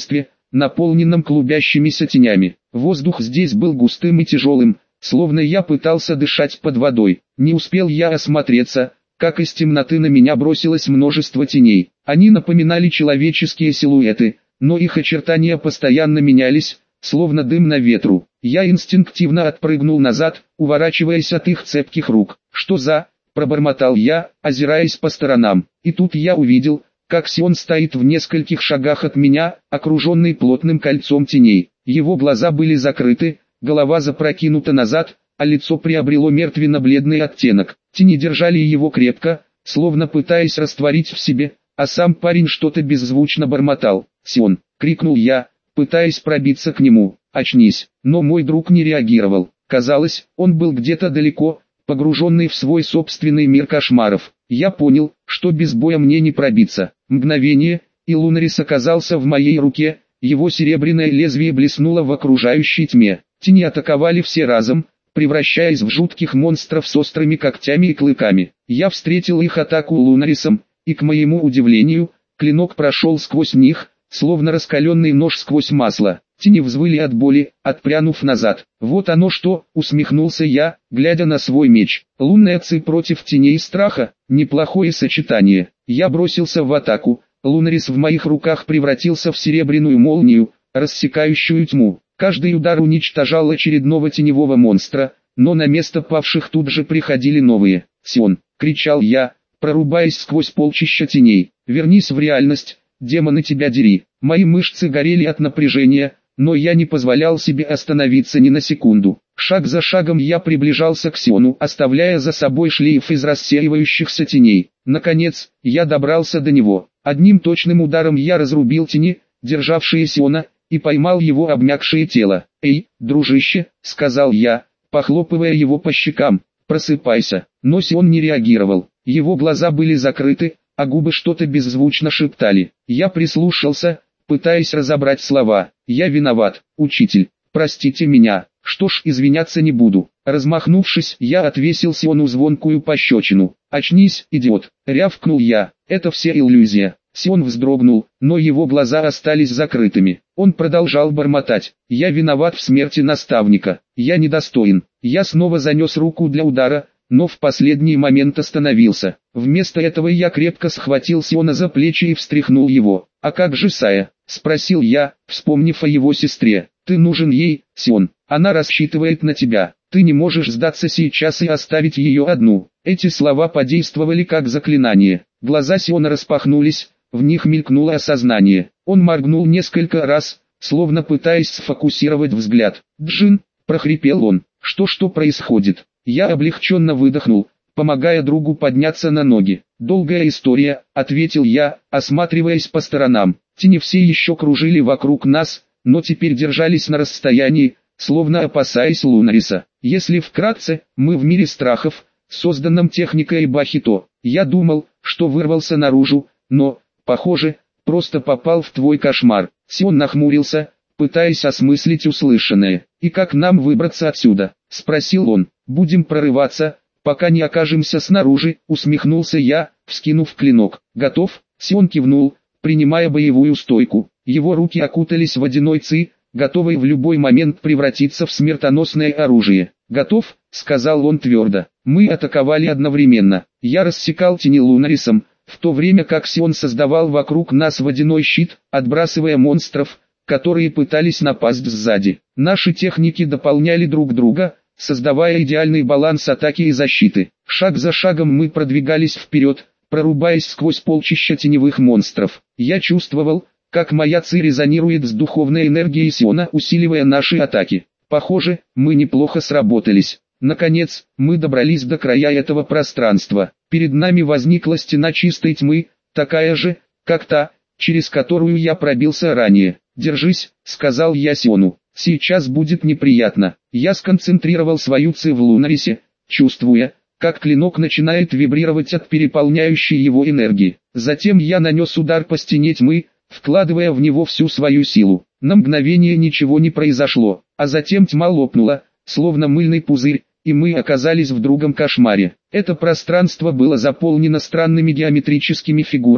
наполненном клубящимися тенями. Воздух здесь был густым и тяжелым, словно я пытался дышать под водой. Не успел я осмотреться, как из темноты на меня бросилось множество теней. Они напоминали человеческие силуэты, но их очертания постоянно менялись, словно дым на ветру. Я инстинктивно отпрыгнул назад, уворачиваясь от их цепких рук. «Что за...» – пробормотал я, озираясь по сторонам. И тут я увидел, как Сион стоит в нескольких шагах от меня, окруженный плотным кольцом теней. Его глаза были закрыты, голова запрокинута назад, а лицо приобрело мертвенно-бледный оттенок. Тени держали его крепко, словно пытаясь растворить в себе, а сам парень что-то беззвучно бормотал. «Сион!» — крикнул я, пытаясь пробиться к нему. «Очнись!» Но мой друг не реагировал. Казалось, он был где-то далеко, погруженный в свой собственный мир кошмаров. Я понял, что без боя мне не пробиться. Мгновение, и Лунарис оказался в моей руке, его серебряное лезвие блеснуло в окружающей тьме. Тени атаковали все разом, превращаясь в жутких монстров с острыми когтями и клыками. Я встретил их атаку Лунарисом, и к моему удивлению, клинок прошел сквозь них, словно раскаленный нож сквозь масло. Тени взвыли от боли, отпрянув назад. «Вот оно что!» — усмехнулся я, глядя на свой меч. «Лунная ци против теней страха — неплохое сочетание». Я бросился в атаку. Лунарис в моих руках превратился в серебряную молнию, рассекающую тьму. Каждый удар уничтожал очередного теневого монстра, но на место павших тут же приходили новые. «Сион!» — кричал я, прорубаясь сквозь полчища теней. «Вернись в реальность, демоны тебя дери!» Мои мышцы горели от напряжения, но я не позволял себе остановиться ни на секунду. Шаг за шагом я приближался к Сиону, оставляя за собой шлейф из рассеивающихся теней. Наконец, я добрался до него. Одним точным ударом я разрубил тени, державшие Сиона, и поймал его обмякшее тело. «Эй, дружище», — сказал я, похлопывая его по щекам, — «просыпайся». Но Сион не реагировал. Его глаза были закрыты, а губы что-то беззвучно шептали. Я прислушался, пытаясь разобрать слова. «Я виноват, учитель, простите меня». «Что ж, извиняться не буду». Размахнувшись, я отвесил Сиону звонкую пощечину. «Очнись, идиот», — рявкнул я. «Это все иллюзия». Сион вздрогнул, но его глаза остались закрытыми. Он продолжал бормотать. «Я виноват в смерти наставника. Я недостоин». Я снова занес руку для удара, но в последний момент остановился. Вместо этого я крепко схватил Сиона за плечи и встряхнул его. «А как же Сая?» — спросил я, вспомнив о его сестре. «Ты нужен ей, Сион. Она рассчитывает на тебя. Ты не можешь сдаться сейчас и оставить ее одну». Эти слова подействовали как заклинание. Глаза Сиона распахнулись, в них мелькнуло осознание. Он моргнул несколько раз, словно пытаясь сфокусировать взгляд. «Джин!» — прохрипел он. Что происходит?» Я облегченно выдохнул, помогая другу подняться на ноги. «Долгая история», — ответил я, осматриваясь по сторонам. Тени все еще кружили вокруг нас, но теперь держались на расстоянии, словно опасаясь Лунариса. Если вкратце, мы в мире страхов, созданном техникой Бахито. Я думал, что вырвался наружу, но, похоже, просто попал в твой кошмар. Сион нахмурился, пытаясь осмыслить услышанное. «И как нам выбраться отсюда?» — спросил он. «Будем прорываться, пока не окажемся снаружи», — усмехнулся я, вскинув клинок. «Готов?» — Сион кивнул, принимая боевую стойку. Его руки окутались водяной ци, готовой в любой момент превратиться в смертоносное оружие. «Готов?» — сказал он твердо. Мы атаковали одновременно. Я рассекал тени Лунарисом, в то время как Сион создавал вокруг нас водяной щит, отбрасывая монстров, которые пытались напасть сзади. Наши техники дополняли друг друга, создавая идеальный баланс атаки и защиты. Шаг за шагом мы продвигались вперед, прорубаясь сквозь полчища теневых монстров. Я чувствовал, как моя ци резонирует с духовной энергией Сиона, усиливая наши атаки. Похоже, мы неплохо сработались. Наконец, мы добрались до края этого пространства. Перед нами возникла стена чистой тьмы, такая же, как та, через которую я пробился ранее. «Держись», — сказал я Сиону. «Сейчас будет неприятно». Я сконцентрировал свою ци в Лунарисе, чувствуя, как клинок начинает вибрировать от переполняющей его энергии. Затем я нанес удар по стене тьмы, вкладывая в него всю свою силу. На мгновение ничего не произошло, а затем тьма лопнула, словно мыльный пузырь, и мы оказались в другом кошмаре. Это пространство было заполнено странными геометрическими фигурами,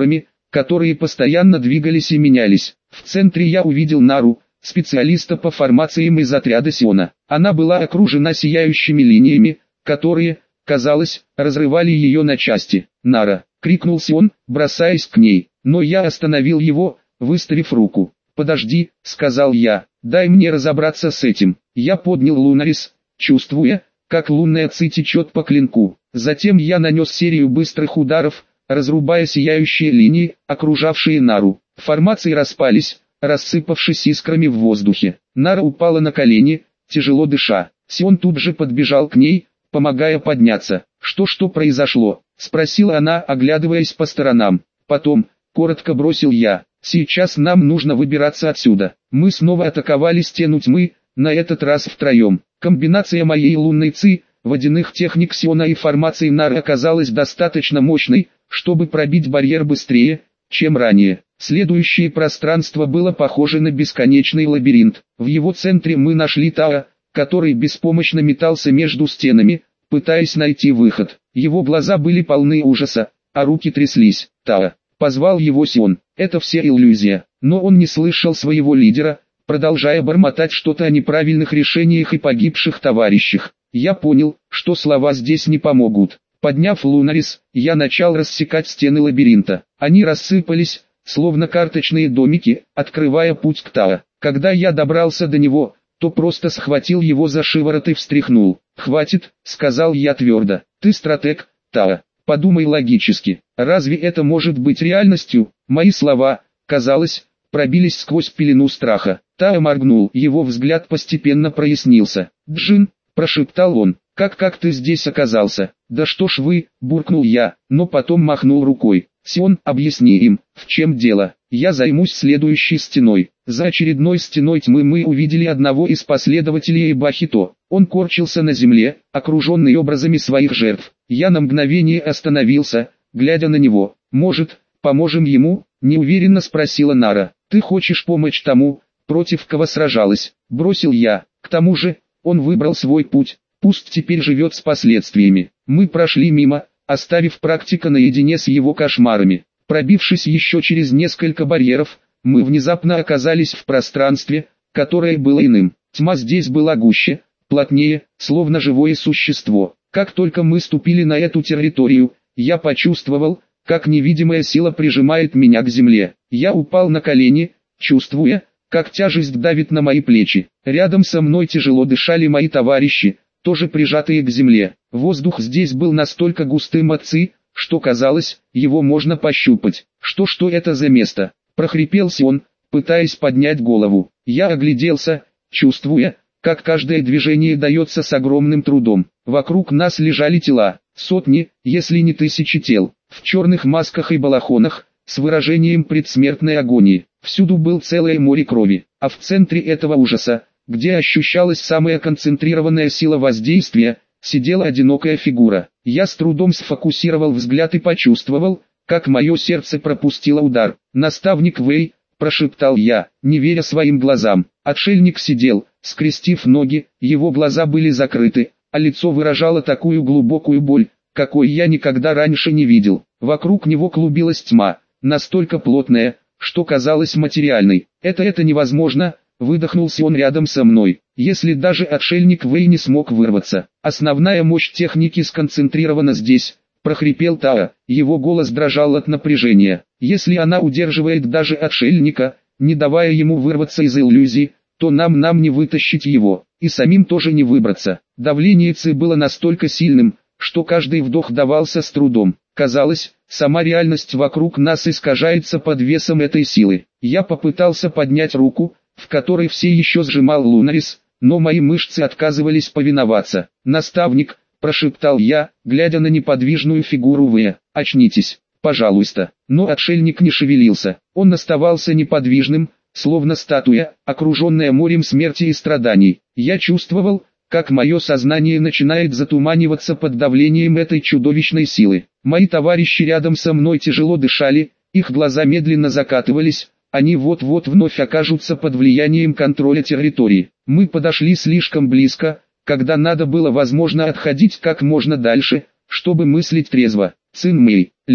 которые постоянно двигались и менялись. В центре я увидел Нару, специалиста по формациям из отряда Сиона. Она была окружена сияющими линиями, которые, казалось, разрывали ее на части. «Нара!» — крикнул Сион, бросаясь к ней, но я остановил его, выставив руку. «Подожди», — сказал я, — «дай мне разобраться с этим». Я поднял Лунарис, чувствуя, как лунная ци течет по клинку. Затем я нанес серию быстрых ударов, разрубая сияющие линии, окружавшие Нару. Формации распались, рассыпавшись искрами в воздухе. Нара упала на колени, тяжело дыша. Сион тут же подбежал к ней, помогая подняться. «Что произошло?» — спросила она, оглядываясь по сторонам. Потом, коротко бросил я, «Сейчас нам нужно выбираться отсюда». Мы снова атаковали стену тьмы, на этот раз втроем. Комбинация моей лунной ци, водяных техник Сиона и формации Нары оказалась достаточно мощной, чтобы пробить барьер быстрее, чем ранее. Следующее пространство было похоже на бесконечный лабиринт. В его центре мы нашли Тао, который беспомощно метался между стенами, пытаясь найти выход. Его глаза были полны ужаса, а руки тряслись. «Тао!» — позвал его Сион. «Это все иллюзия». Но он не слышал своего лидера, продолжая бормотать что-то о неправильных решениях и погибших товарищах. Я понял, что слова здесь не помогут. Подняв Лунарис, я начал рассекать стены лабиринта. Они рассыпались, словно карточные домики, открывая путь к Тао. Когда я добрался до него, то просто схватил его за шиворот и встряхнул. «Хватит», — сказал я твердо. «Ты стратег, Тао. Подумай логически. Разве это может быть реальностью?» Мои слова, казалось, пробились сквозь пелену страха. Тао моргнул, его взгляд постепенно прояснился. «Джин», — прошептал он, — «как ты здесь оказался?» «Да что ж вы», — буркнул я, но потом махнул рукой. «Сион, объясни им, в чем дело. Я займусь следующей стеной». За очередной стеной тьмы мы увидели одного из последователей Эбахито. Он корчился на земле, окруженный образами своих жертв. Я на мгновение остановился, глядя на него. «Может, поможем ему?» — неуверенно спросила Нара. «Ты хочешь помочь тому, против кого сражалась?» — бросил я. «К тому же, он выбрал свой путь, пусть теперь живет с последствиями». Мы прошли мимо, оставив практика наедине с его кошмарами. Пробившись еще через несколько барьеров, мы внезапно оказались в пространстве, которое было иным. Тьма здесь была гуще, плотнее, словно живое существо. Как только мы ступили на эту территорию, я почувствовал, как невидимая сила прижимает меня к земле. Я упал на колени, чувствуя, как тяжесть давит на мои плечи. Рядом со мной тяжело дышали мои товарищи, тоже прижатые к земле. Воздух здесь был настолько густым от ци, что казалось, его можно пощупать. Что это за место? Прохрипел Сион, пытаясь поднять голову. Я огляделся, чувствуя, как каждое движение дается с огромным трудом. Вокруг нас лежали тела, сотни, если не тысячи тел, в черных масках и балахонах, с выражением предсмертной агонии. Всюду был целое море крови, а в центре этого ужаса, где ощущалась самая концентрированная сила воздействия, сидела одинокая фигура. Я с трудом сфокусировал взгляд и почувствовал, как мое сердце пропустило удар. «Наставник Вэй», — прошептал я, не веря своим глазам. Отшельник сидел, скрестив ноги, его глаза были закрыты, а лицо выражало такую глубокую боль, какой я никогда раньше не видел. Вокруг него клубилась тьма, настолько плотная, что казалась материальной. «Это невозможно», — выдохнулся он рядом со мной. «Если даже отшельник Вэй не смог вырваться, основная мощь техники сконцентрирована здесь», — прохрипел Тао. Его голос дрожал от напряжения. «Если она удерживает даже отшельника, не давая ему вырваться из иллюзии, то нам не вытащить его, и самим тоже не выбраться». Давление ци было настолько сильным, что каждый вдох давался с трудом. Казалось, сама реальность вокруг нас искажается под весом этой силы. Я попытался поднять руку, в которой все еще сжимал Лунарис, но мои мышцы отказывались повиноваться. «Наставник», — прошептал я, глядя на неподвижную фигуру Вэя, — «очнитесь, пожалуйста». Но отшельник не шевелился, он оставался неподвижным, словно статуя, окруженная морем смерти и страданий. Я чувствовал, как мое сознание начинает затуманиваться под давлением этой чудовищной силы. Мои товарищи рядом со мной тяжело дышали, их глаза медленно закатывались, они вот-вот вновь окажутся под влиянием контроля территории. Мы подошли слишком близко, когда надо было возможно отходить как можно дальше, чтобы мыслить трезво. «Цин Мэй, Лин»,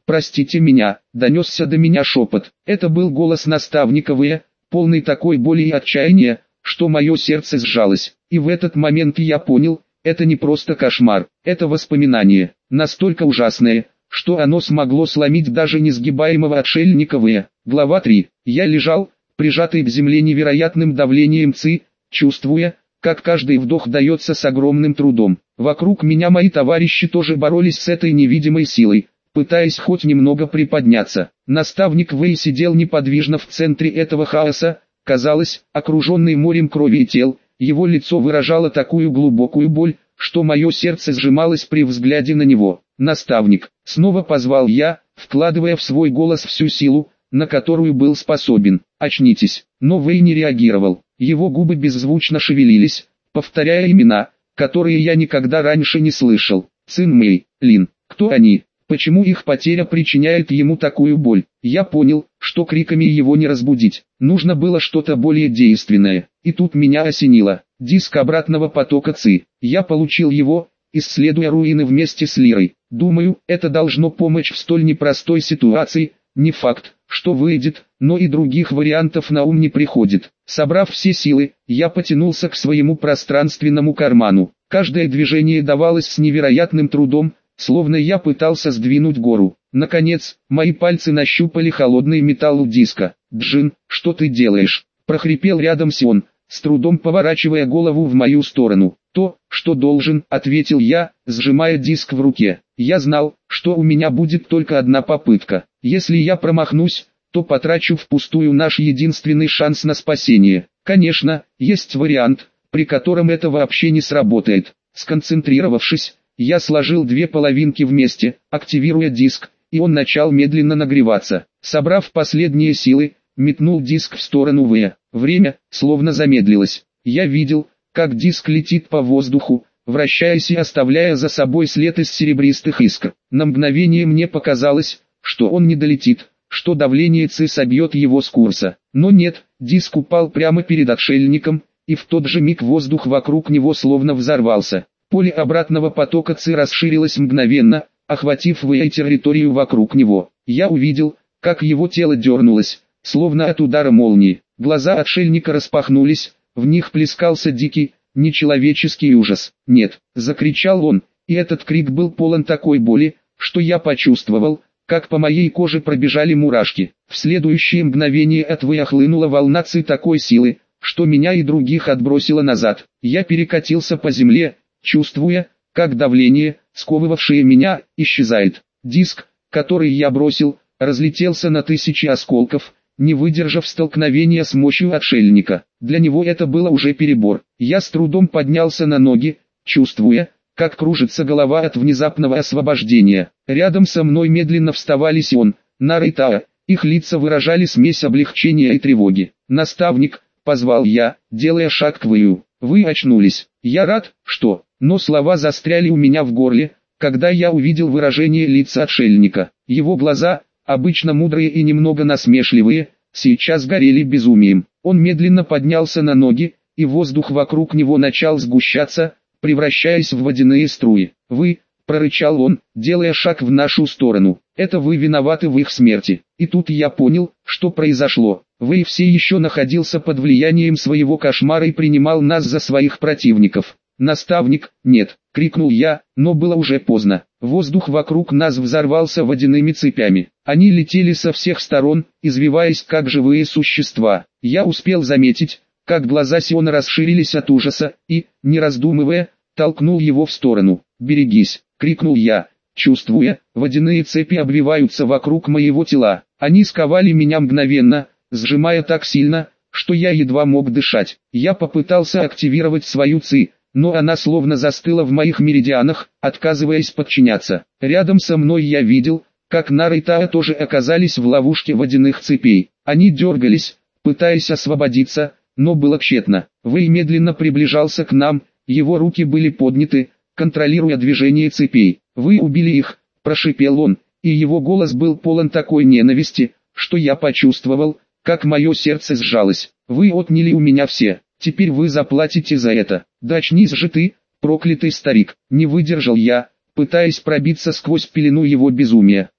«Простите меня», — донесся до меня шепот. Это был голос наставника В, полный такой боли и отчаяния, что мое сердце сжалось. И в этот момент я понял, это не просто кошмар, это воспоминание, настолько ужасное, что оно смогло сломить даже несгибаемого отшельника В. Глава 3. Я лежал, прижатый к земле невероятным давлением ЦИ, чувствуя, как каждый вдох дается с огромным трудом. Вокруг меня мои товарищи тоже боролись с этой невидимой силой, пытаясь хоть немного приподняться. Наставник Вэй сидел неподвижно в центре этого хаоса, казалось, окруженный морем крови и тел. Его лицо выражало такую глубокую боль, что мое сердце сжималось при взгляде на него. «Наставник», — снова позвал я, вкладывая в свой голос всю силу, на которую был способен. «Очнитесь». Но Вэй не реагировал. Его губы беззвучно шевелились, повторяя имена, которые я никогда раньше не слышал. Цин Мэй, Лин. Кто они? Почему их потеря причиняет ему такую боль? Я понял, что криками его не разбудить. Нужно было что-то более действенное. И тут меня осенило. Диск обратного потока ЦИ. Я получил его, исследуя руины вместе с Лирой. Думаю, это должно помочь в столь непростой ситуации. Не факт, что выйдет, но и других вариантов на ум не приходит. Собрав все силы, я потянулся к своему пространственному карману. Каждое движение давалось с невероятным трудом, словно я пытался сдвинуть гору. Наконец, мои пальцы нащупали холодный металл у диска. «Джин, что ты делаешь?» – прохрипел рядом Сион, с трудом поворачивая голову в мою сторону. «То, что должен», – ответил я, сжимая диск в руке. Я знал, что у меня будет только одна попытка. Если я промахнусь, то потрачу впустую наш единственный шанс на спасение. Конечно, есть вариант, при котором это вообще не сработает. Сконцентрировавшись, я сложил две половинки вместе, активируя диск, и он начал медленно нагреваться. Собрав последние силы, метнул диск в сторону В. Время, словно замедлилось. Я видел, как диск летит по воздуху, вращаясь и оставляя за собой след из серебристых искр. На мгновение мне показалось, что он не долетит, что давление ЦИ собьет его с курса. Но нет, диск упал прямо перед отшельником, и в тот же миг воздух вокруг него словно взорвался. Поле обратного потока ЦИ расширилось мгновенно, охватив территорию вокруг него. Я увидел, как его тело дернулось, словно от удара молнии. Глаза отшельника распахнулись, в них плескался дикий, нечеловеческий ужас. «Нет!» – закричал он, и этот крик был полон такой боли, что я почувствовал, как по моей коже пробежали мурашки. В следующее мгновение от хлынула волна ЦИ такой силы, что меня и других отбросило назад. Я перекатился по земле, чувствуя, как давление, сковывавшее меня, исчезает. Диск, который я бросил, разлетелся на тысячи осколков, не выдержав столкновения с мощью отшельника. Для него это было уже перебор. Я с трудом поднялся на ноги, чувствуя, как кружится голова от внезапного освобождения. Рядом со мной медленно вставали Сион, Нара и Таа, их лица выражали смесь облегчения и тревоги. «Наставник», — позвал я, делая шаг к Вэю. «Вы очнулись. Я рад, что...» Но слова застряли у меня в горле, когда я увидел выражение лица отшельника. Его глаза, обычно мудрые и немного насмешливые, сейчас горели безумием. Он медленно поднялся на ноги, и воздух вокруг него начал сгущаться, превращаясь в водяные струи. «Вы», — прорычал он, делая шаг в нашу сторону, — «это вы виноваты в их смерти». И тут я понял, что произошло. Вэй все еще находился под влиянием своего кошмара и принимал нас за своих противников. «Наставник, нет!» — крикнул я, но было уже поздно. Воздух вокруг нас взорвался водяными цепями. Они летели со всех сторон, извиваясь как живые существа. Я успел заметить, как глаза Сиона расширились от ужаса, и, не раздумывая, толкнул его в сторону. «Берегись!» — крикнул я, чувствуя, водяные цепи обвиваются вокруг моего тела. Они сковали меня мгновенно, сжимая так сильно, что я едва мог дышать. Я попытался активировать свою ЦИ, но она словно застыла в моих меридианах, отказываясь подчиняться. Рядом со мной я видел, как Нара и Таа тоже оказались в ловушке водяных цепей. Они дергались, пытаясь освободиться, но было тщетно. Вэй медленно приближался к нам, его руки были подняты, контролируя движение цепей. «Вы убили их», – прошипел он, и его голос был полон такой ненависти, что я почувствовал, как мое сердце сжалось. «Вы отняли у меня все. Теперь вы заплатите за это. Да очнись же ты, проклятый старик!» Не выдержал я, пытаясь пробиться сквозь пелену его безумия.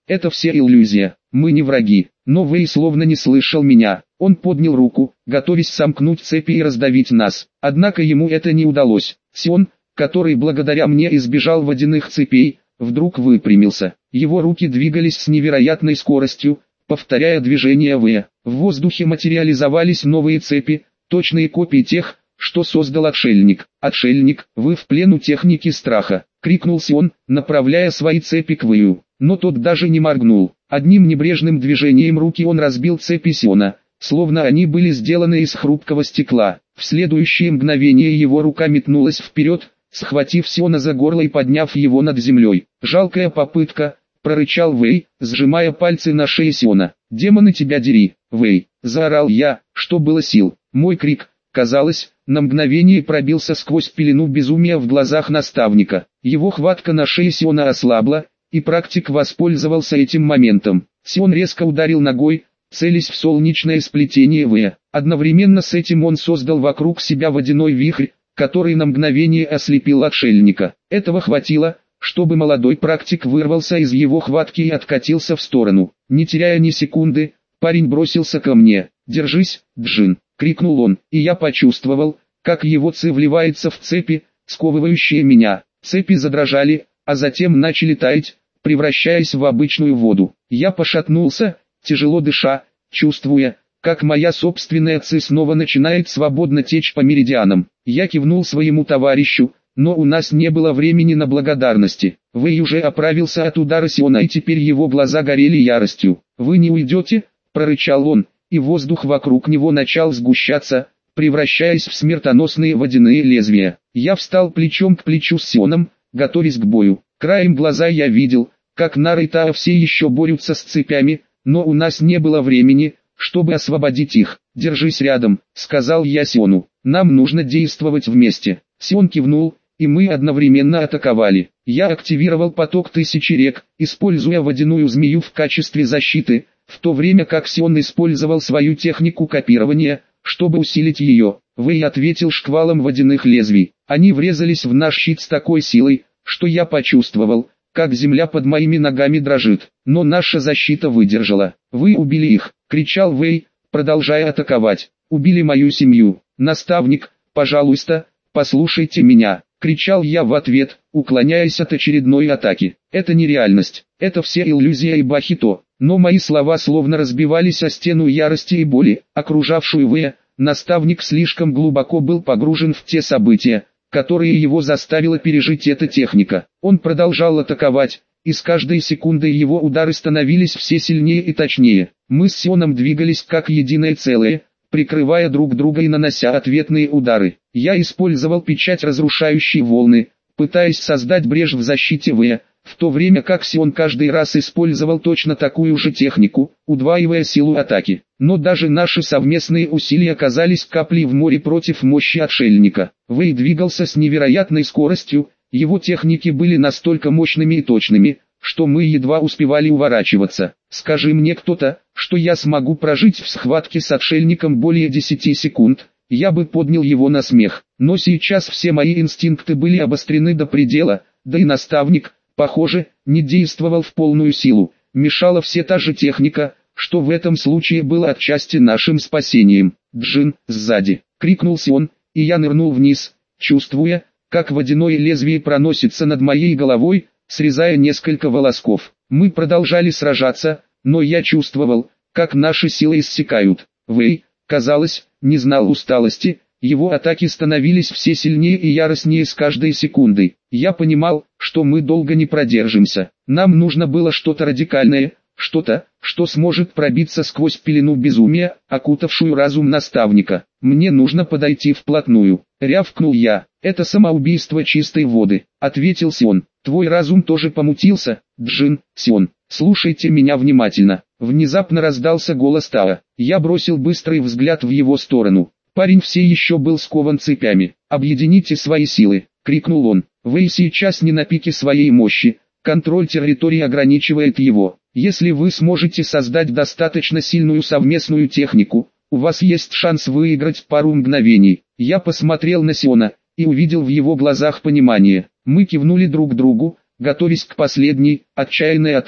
это все иллюзия, мы не враги. Но Вэй словно не слышал меня. Он поднял руку, готовясь сомкнуть цепи и раздавить нас. Однако ему это не удалось. Сион, который благодаря мне избежал водяных цепей, вдруг выпрямился. Его руки двигались с невероятной скоростью, повторяя движения Вэя. В воздухе материализовались новые цепи, точные копии тех, что создал отшельник. «Отшельник, вы в плену техники страха!» — крикнул Сион, направляя свои цепи к Вэю. Но тот даже не моргнул. Одним небрежным движением руки он разбил цепи Сиона, словно они были сделаны из хрупкого стекла. В следующее мгновение его рука метнулась вперед, схватив Сиона за горло и подняв его над землей. «Жалкая попытка», — прорычал Вэй, сжимая пальцы на шее Сиона. «Демоны тебя дери, Вэй!» — заорал я, что было сил. Мой крик, казалось, на мгновение пробился сквозь пелену безумия в глазах наставника. Его хватка на шее Сиона ослабла, и практик воспользовался этим моментом. Сион резко ударил ногой, целясь в солнечное сплетение Вэя. Одновременно с этим он создал вокруг себя водяной вихрь, который на мгновение ослепил отшельника. Этого хватило, чтобы молодой практик вырвался из его хватки и откатился в сторону. Не теряя ни секунды, парень бросился ко мне. «Держись, Джин!» — крикнул он, и я почувствовал, как его ци вливается в цепи, сковывающие меня. Цепи задрожали, а затем начали таять, превращаясь в обычную воду. Я пошатнулся, тяжело дыша, чувствуя, как моя собственная ци снова начинает свободно течь по меридианам. Я кивнул своему товарищу, но у нас не было времени на благодарности. Вэй уже оправился от удара Сиона, и теперь его глаза горели яростью. «Вы не уйдете?» — прорычал он, и воздух вокруг него начал сгущаться, превращаясь в смертоносные водяные лезвия. Я встал плечом к плечу с Сионом, готовясь к бою. Краем глаза я видел, как Нара и Таа все еще борются с цепями, но у нас не было времени, чтобы освободить их. «Держись рядом», — сказал я Сиону. «Нам нужно действовать вместе». Сион кивнул, и мы одновременно атаковали. Я активировал поток тысячи рек, используя водяную змею в качестве защиты, в то время как Сион использовал свою технику копирования, чтобы усилить ее. Вэй ответил шквалом водяных лезвий. Они врезались в наш щит с такой силой, что я почувствовал, как земля под моими ногами дрожит. Но наша защита выдержала. «Вы убили их!» — кричал Вэй, продолжая атаковать. «Убили мою семью! Наставник, пожалуйста, послушайте меня!» — кричал я в ответ, уклоняясь от очередной атаки. «Это не реальность, это все иллюзия и бахито». Но мои слова словно разбивались о стену ярости и боли, окружавшую Вэя. Наставник слишком глубоко был погружен в те события, которые его заставила пережить эта техника. Он продолжал атаковать, и с каждой секундой его удары становились все сильнее и точнее. Мы с Сионом двигались как единое целое, прикрывая друг друга и нанося ответные удары. Я использовал печать разрушающей волны, пытаясь создать брешь в защите Вэя, в то время как Сион каждый раз использовал точно такую же технику, удваивая силу атаки. Но даже наши совместные усилия оказались каплей в море против мощи отшельника. Вэй двигался с невероятной скоростью, его техники были настолько мощными и точными, что мы едва успевали уворачиваться. Скажи мне кто-то, что я смогу прожить в схватке с отшельником более 10 секунд, я бы поднял его на смех. Но сейчас все мои инстинкты были обострены до предела, да и наставник, похоже, не действовал в полную силу. Мешала все та же техника, что в этом случае было отчасти нашим спасением. «Джин, сзади!» — крикнул Сион, и я нырнул вниз, чувствуя, как водяное лезвие проносится над моей головой, срезая несколько волосков. Мы продолжали сражаться, но я чувствовал, как наши силы иссякают. Вэй, казалось, не знал усталости, его атаки становились все сильнее и яростнее с каждой секундой. Я понимал, что мы долго не продержимся. Нам нужно было что-то радикальное, что-то, что сможет пробиться сквозь пелену безумия, окутавшую разум наставника. «Мне нужно подойти вплотную», — рявкнул я. «Это самоубийство чистой воды», — ответил Сион. «Твой разум тоже помутился, Джин». «Сион, слушайте меня внимательно». Внезапно раздался голос Таа. Я бросил быстрый взгляд в его сторону. Парень все еще был скован цепями. «Объедините свои силы», — крикнул он. «Вэй сейчас не на пике своей мощи, контроль территории ограничивает его. Если вы сможете создать достаточно сильную совместную технику, у вас есть шанс выиграть пару мгновений». Я посмотрел на Сиона, и увидел в его глазах понимание. Мы кивнули друг другу, готовясь к последней, отчаянной атаке.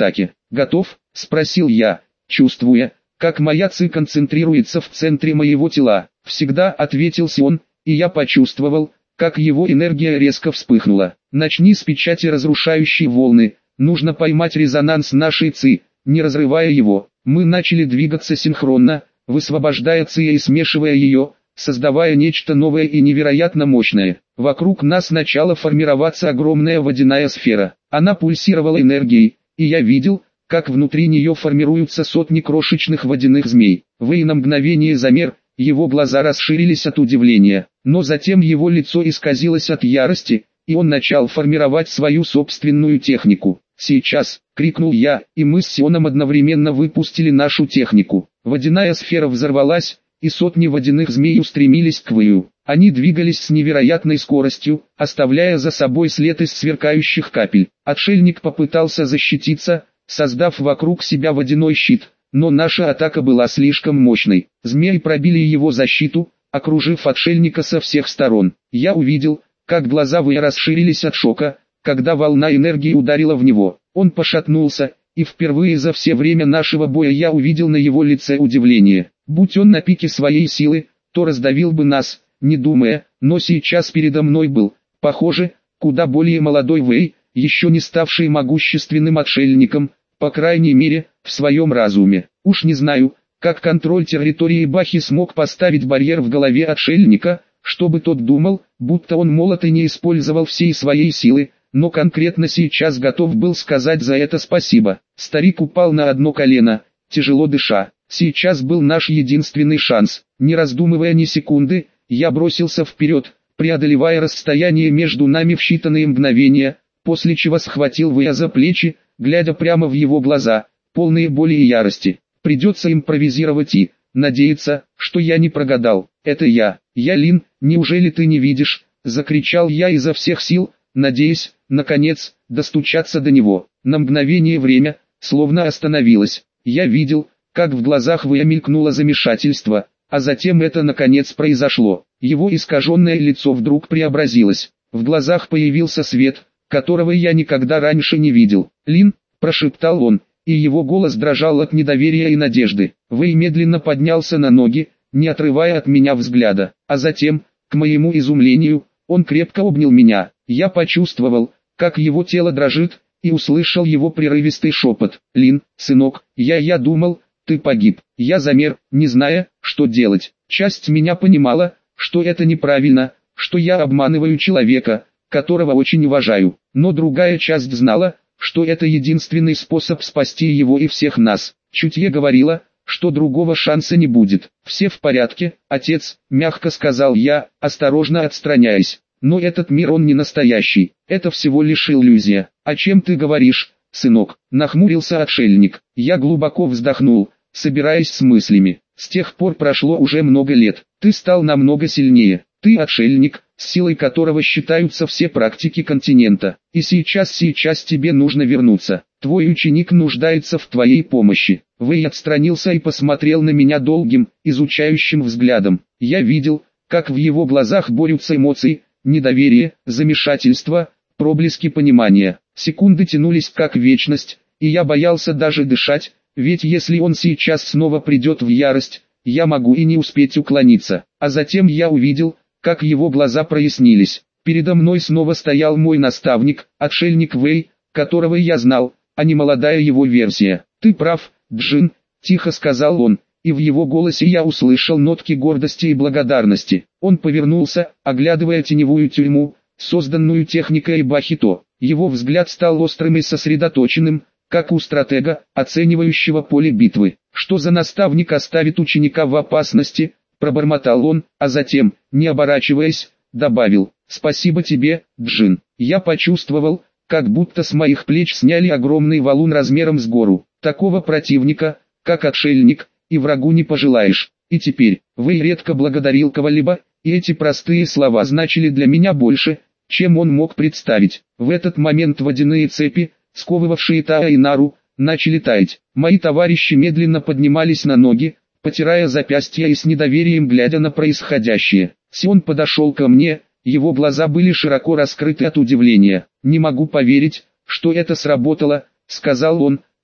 «Готов?» – спросил я, чувствуя, как моя ци концентрируется в центре моего тела. «Всегда», – ответил Сион, и я почувствовал, как его энергия резко вспыхнула. «Начни с печати разрушающей волны, нужно поймать резонанс нашей ци, не разрывая его». Мы начали двигаться синхронно, высвобождая ци и смешивая ее, создавая нечто новое и невероятно мощное. Вокруг нас начала формироваться огромная водяная сфера. Она пульсировала энергией, и я видел, как внутри нее формируются сотни крошечных водяных змей. Вэй на мгновение замер, его глаза расширились от удивления, но затем его лицо исказилось от ярости, и он начал формировать свою собственную технику. «Сейчас!» — крикнул я, и мы с Сионом одновременно выпустили нашу технику. Водяная сфера взорвалась, и сотни водяных змей устремились к Вэю. Они двигались с невероятной скоростью, оставляя за собой след из сверкающих капель. Отшельник попытался защититься, создав вокруг себя водяной щит, но наша атака была слишком мощной. Змеи пробили его защиту, окружив отшельника со всех сторон. Я увидел, как глаза Вэя расширились от шока, когда волна энергии ударила в него. Он пошатнулся, и впервые за все время нашего боя я увидел на его лице удивление. Будь он на пике своей силы, то раздавил бы нас, не думая, но сейчас передо мной был, похоже, куда более молодой Вэй, еще не ставший могущественным отшельником, по крайней мере, в своем разуме. Уж не знаю, как контроль территории Бахи смог поставить барьер в голове отшельника, чтобы тот думал, будто он молод и не использовал всей своей силы, но конкретно сейчас готов был сказать за это спасибо. Старик упал на одно колено, тяжело дыша. Сейчас был наш единственный шанс. Не раздумывая ни секунды, я бросился вперед, преодолевая расстояние между нами в считанные мгновения, после чего схватил Вэя за плечи, глядя прямо в его глаза, полные боли и ярости. Придется импровизировать и надеяться, что я не прогадал. «Это я, Лин, неужели ты не видишь?» — закричал я изо всех сил, надеясь, наконец, достучаться до него. На мгновение время, словно остановилось. Я видел, как в глазах Вэя мелькнуло замешательство, а затем это наконец произошло. Его искаженное лицо вдруг преобразилось. В глазах появился свет, которого я никогда раньше не видел. «Лин», — прошептал он, и его голос дрожал от недоверия и надежды. Вэй медленно поднялся на ноги, не отрывая от меня взгляда, а затем, к моему изумлению, он крепко обнял меня. Я почувствовал, как его тело дрожит, и услышал его прерывистый шепот. «Лин, сынок, я думал, ты погиб». Я замер, не зная, что делать. Часть меня понимала, что это неправильно, что я обманываю человека, которого очень уважаю. Но другая часть знала, что это единственный способ спасти его и всех нас. Чутье говорило, что другого шанса не будет. «Все в порядке, отец», — мягко сказал я, осторожно отстраняясь. «Но этот мир он не настоящий, это всего лишь иллюзия». «О чем ты говоришь, сынок?» — нахмурился отшельник. Я глубоко вздохнул, собираясь с мыслями. «С тех пор прошло уже много лет. Ты стал намного сильнее. Ты отшельник, с силой которого считаются все практики континента. И сейчас тебе нужно вернуться. Твой ученик нуждается в твоей помощи». Вэй отстранился и посмотрел на меня долгим, изучающим взглядом. Я видел, как в его глазах борются эмоции, недоверие, замешательство, проблески понимания. Секунды тянулись как вечность, и я боялся даже дышать, ведь если он сейчас снова придет в ярость, я могу и не успеть уклониться. А затем я увидел, как его глаза прояснились. Передо мной снова стоял мой наставник, отшельник Вэй, которого я знал, а не молодая его версия. «Ты прав, Джин», — тихо сказал он, и в его голосе я услышал нотки гордости и благодарности. Он повернулся, оглядывая теневую тюрьму, созданную техникой Бахито. Его взгляд стал острым и сосредоточенным, как у стратега, оценивающего поле битвы. «Что за наставник оставит ученика в опасности?» — пробормотал он, а затем, не оборачиваясь, добавил: «Спасибо тебе, Джин». Я почувствовал, как будто с моих плеч сняли огромный валун размером с гору. Такого противника, как отшельник, и врагу не пожелаешь. И теперь, Вэй редко благодарил кого-либо, и эти простые слова значили для меня больше, чем он мог представить. В этот момент водяные цепи, сковывавшие Таа и Нару, начали таять. Мои товарищи медленно поднимались на ноги, потирая запястья и с недоверием глядя на происходящее. Сион подошел ко мне, его глаза были широко раскрыты от удивления. «Не могу поверить, что это сработало», — сказал он,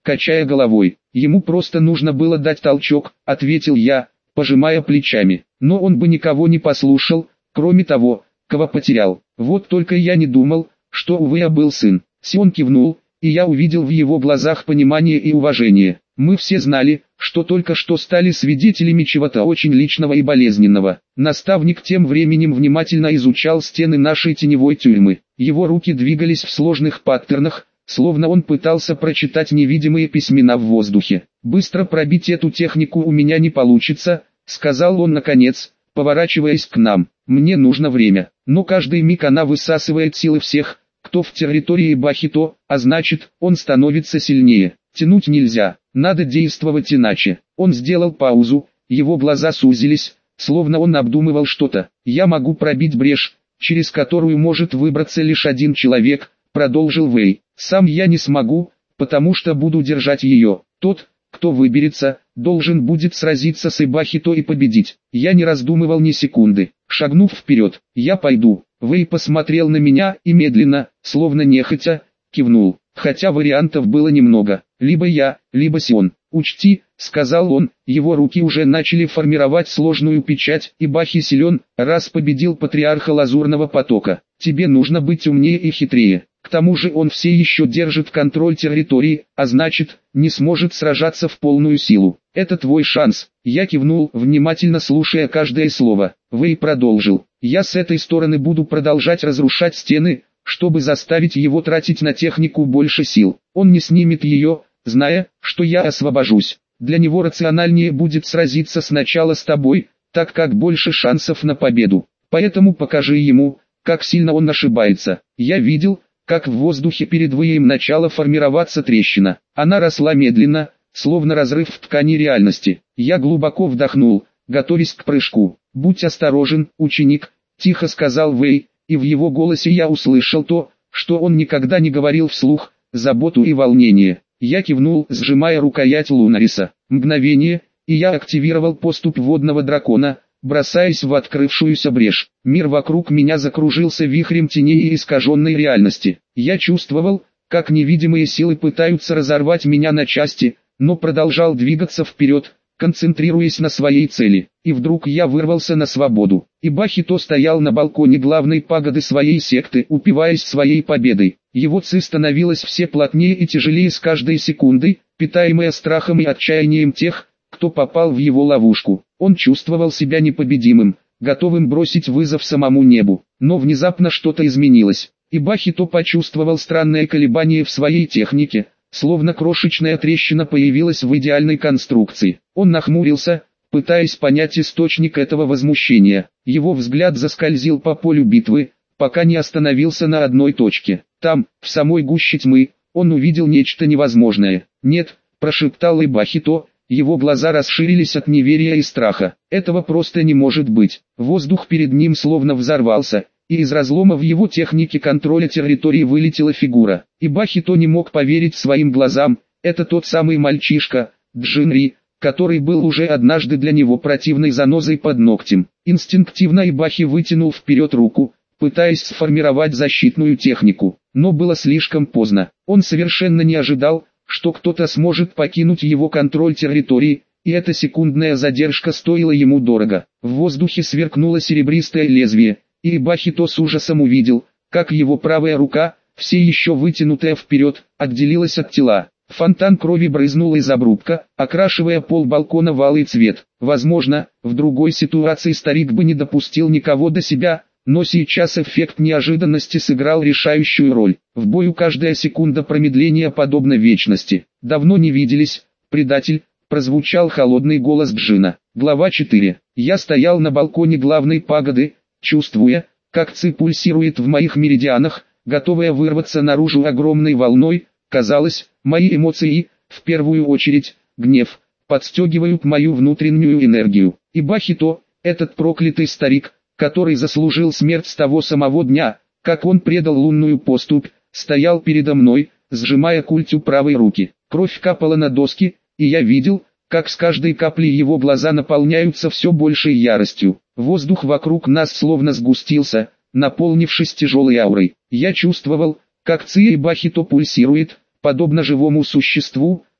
качая головой. Ему просто нужно было дать толчок, ответил я, пожимая плечами. Но он бы никого не послушал, кроме того, кого потерял. Вот только я не думал, что у Вэя был сын. Сион кивнул, и я увидел в его глазах понимание и уважение. Мы все знали, что только что стали свидетелями чего-то очень личного и болезненного. Наставник тем временем внимательно изучал стены нашей теневой тюрьмы. Его руки двигались в сложных паттернах, словно он пытался прочитать невидимые письмена в воздухе. «Быстро пробить эту технику у меня не получится», — сказал он наконец, поворачиваясь к нам. «Мне нужно время, но каждый миг она высасывает силы всех, кто в территории Бахито, а значит, он становится сильнее. Тянуть нельзя, надо действовать иначе». Он сделал паузу, его глаза сузились, словно он обдумывал что-то. «Я могу пробить брешь, через которую может выбраться лишь один человек», — продолжил Вэй. «Сам я не смогу, потому что буду держать ее. Тот, кто выберется, должен будет сразиться с Ибахито и победить». Я не раздумывал ни секунды. Шагнув вперед, «Я пойду». Вэй посмотрел на меня и медленно, словно нехотя, кивнул. Хотя вариантов было немного. Либо я, либо Сион. «Учти», — сказал он, его руки уже начали формировать сложную печать, и Бахи силен, раз победил патриарха Лазурного потока. «Тебе нужно быть умнее и хитрее. К тому же он все еще держит контроль территории, а значит, не сможет сражаться в полную силу. Это твой шанс». Я кивнул, внимательно слушая каждое слово. Вэй продолжил. «Я с этой стороны буду продолжать разрушать стены, чтобы заставить его тратить на технику больше сил. Он не снимет ее, зная, что я освобожусь. Для него рациональнее будет сразиться сначала с тобой, так как больше шансов на победу. Поэтому покажи ему, как сильно он ошибается». Я видел, как в воздухе перед Вэем начала формироваться трещина. Она росла медленно, словно разрыв в ткани реальности. Я глубоко вдохнул, готовясь к прыжку. «Будь осторожен, ученик», — тихо сказал Вэй, и в его голосе я услышал то, что он никогда не говорил вслух, заботу и волнение. Я кивнул, сжимая рукоять Лунариса. Мгновение, и я активировал поступь водного дракона, бросаясь в открывшуюся брешь. Мир вокруг меня закружился вихрем теней и искаженной реальности. Я чувствовал, как невидимые силы пытаются разорвать меня на части, но продолжал двигаться вперед, концентрируясь на своей цели. И вдруг я вырвался на свободу. Ибахито стоял на балконе главной пагоды своей секты, упиваясь своей победой. Его ци становилось все плотнее и тяжелее с каждой секундой, питаемая страхом и отчаянием тех, кто попал в его ловушку. Он чувствовал себя непобедимым, готовым бросить вызов самому небу. Но внезапно что-то изменилось. Ибахито почувствовал странное колебание в своей технике, словно крошечная трещина появилась в идеальной конструкции. Он нахмурился, пытаясь понять источник этого возмущения. Его взгляд заскользил по полю битвы, пока не остановился на одной точке. Там, в самой гуще тьмы, он увидел нечто невозможное. «Нет», — прошептал Ибахито, его глаза расширились от неверия и страха. «Этого просто не может быть». Воздух перед ним словно взорвался, и из разлома в его технике контроля территории вылетела фигура. Ибахито не мог поверить своим глазам. Это тот самый мальчишка, Джинри, который был уже однажды для него противной занозой под ногтем. Инстинктивно Ибахи вытянул вперед руку, пытаясь сформировать защитную технику. Но было слишком поздно. Он совершенно не ожидал, что кто-то сможет покинуть его контроль территории, и эта секундная задержка стоила ему дорого. В воздухе сверкнуло серебристое лезвие, и Ибахито с ужасом увидел, как его правая рука, все еще вытянутая вперед, отделилась от тела. Фонтан крови брызнул из обрубка, окрашивая пол балкона в алый цвет. Возможно, в другой ситуации старик бы не допустил никого до себя, но сейчас эффект неожиданности сыграл решающую роль. В бою каждая секунда промедления подобна вечности. «Давно не виделись, предатель», — прозвучал холодный голос Джина. Глава 4. Я стоял на балконе главной пагоды, чувствуя, как ци пульсирует в моих меридианах, готовая вырваться наружу огромной волной. Казалось, мои эмоции, в первую очередь, гнев, подстегивают мою внутреннюю энергию. Ибахито, этот проклятый старик, который заслужил смерть с того самого дня, как он предал лунную поступь, стоял передо мной, сжимая культю правой руки. Кровь капала на доски, и я видел, как с каждой каплей его глаза наполняются все большей яростью. Воздух вокруг нас словно сгустился, наполнившись тяжелой аурой. Я чувствовал, как ци Ибахито пульсирует, подобно живому существу,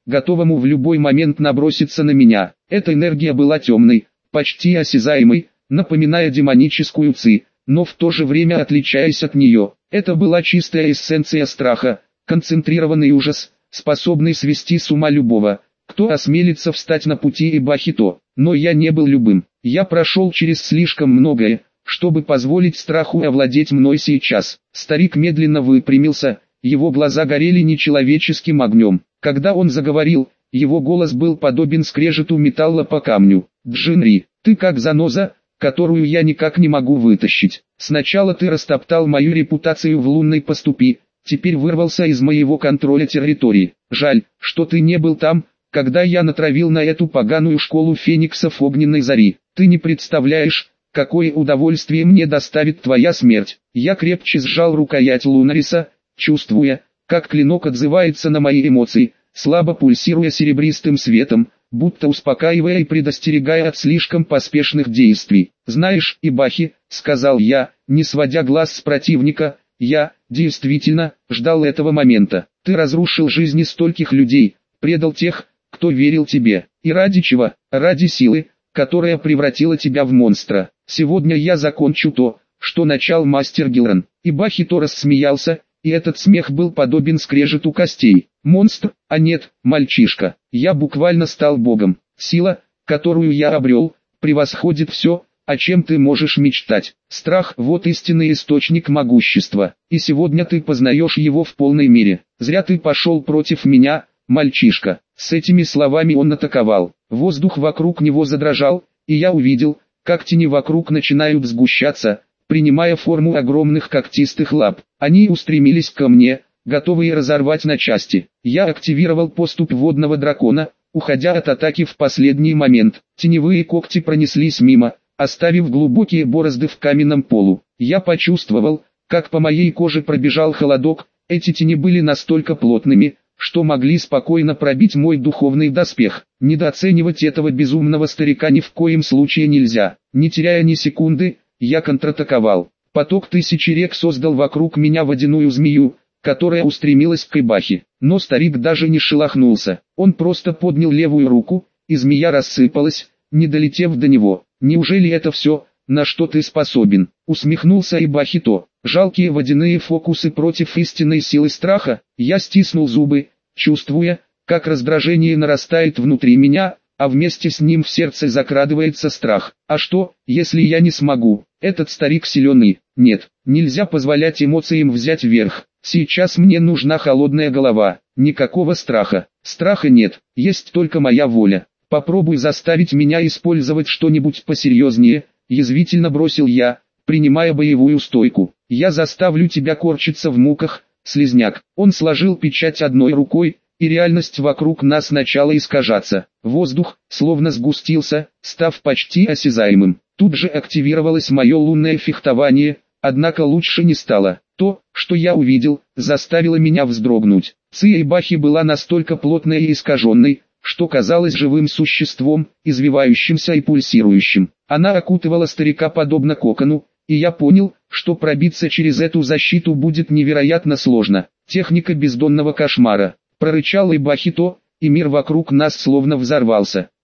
готовому в любой момент наброситься на меня. Эта энергия была темной, почти осязаемой, напоминая демоническую ци, но в то же время отличаясь от нее. Это была чистая эссенция страха, концентрированный ужас, способный свести с ума любого, кто осмелится встать на пути Ибахито. Но я не был любым. Я прошел через слишком многое, чтобы позволить страху овладеть мной сейчас. Старик медленно выпрямился, его глаза горели нечеловеческим огнем. Когда он заговорил, его голос был подобен скрежету металла по камню. «Джинри, ты как заноза, которую я никак не могу вытащить. Сначала ты растоптал мою репутацию в лунной поступи, теперь вырвался из моего контроля территории. Жаль, что ты не был там, когда я натравил на эту поганую школу фениксов огненной зари. Ты не представляешь, какое удовольствие мне доставит твоя смерть». Я крепче сжал рукоять Лунариса, чувствуя, как клинок отзывается на мои эмоции, слабо пульсируя серебристым светом, будто успокаивая и предостерегая от слишком поспешных действий. «Знаешь, Ибахи», — сказал я, не сводя глаз с противника, — «я, действительно, ждал этого момента. Ты разрушил жизни стольких людей, предал тех, кто верил тебе. И ради чего? Ради силы, которая превратила тебя в монстра. Сегодня я закончу то, что начал мастер Гилран». Ибахито рассмеялся, и этот смех был подобен скрежету костей. «Монстр, а нет, мальчишка. Я буквально стал богом. Сила, которую я обрел, превосходит все, о чем ты можешь мечтать. Страх – вот истинный источник могущества. И сегодня ты познаешь его в полной мере. Зря ты пошел против меня, мальчишка». С этими словами он атаковал. Воздух вокруг него задрожал, и я увидел, как тени вокруг начинают сгущаться, принимая форму огромных когтистых лап. Они устремились ко мне, готовые разорвать на части. Я активировал поступь водного дракона, уходя от атаки в последний момент. Теневые когти пронеслись мимо, оставив глубокие борозды в каменном полу. Я почувствовал, как по моей коже пробежал холодок. Эти тени были настолько плотными, что могли спокойно пробить мой духовный доспех. Недооценивать этого безумного старика ни в коем случае нельзя. Не теряя ни секунды, я контратаковал. Поток тысячи рек создал вокруг меня водяную змею, которая устремилась к Ибахи. Но старик даже не шелохнулся. Он просто поднял левую руку, и змея рассыпалась, не долетев до него. «Неужели это все, на что ты способен?» — усмехнулся Ибахито. «Жалкие водяные фокусы против истинной силы страха». Я стиснул зубы, чувствуя, как раздражение нарастает внутри меня, а вместе с ним в сердце закрадывается страх. А что, если я не смогу? Этот старик силен и... Нет, нельзя позволять эмоциям взять верх. Сейчас мне нужна холодная голова. Никакого страха. Страха нет, есть только моя воля. Попробуй заставить меня использовать что-нибудь посерьезнее, язвительно бросил я, принимая боевую стойку. Я заставлю тебя корчиться в муках, слизняк. Он сложил печать одной рукой, и реальность вокруг нас начала искажаться. Воздух, словно сгустился, став почти осязаемым. Тут же активировалось мое лунное фехтование, однако лучше не стало. То, что я увидел, заставило меня вздрогнуть. Ци Ибахи была настолько плотной и искаженной, что казалось живым существом, извивающимся и пульсирующим. Она окутывала старика подобно кокону, и я понял, что пробиться через эту защиту будет невероятно сложно. «Техника бездонного кошмара», — прорычал Ибахито, и мир вокруг нас словно взорвался.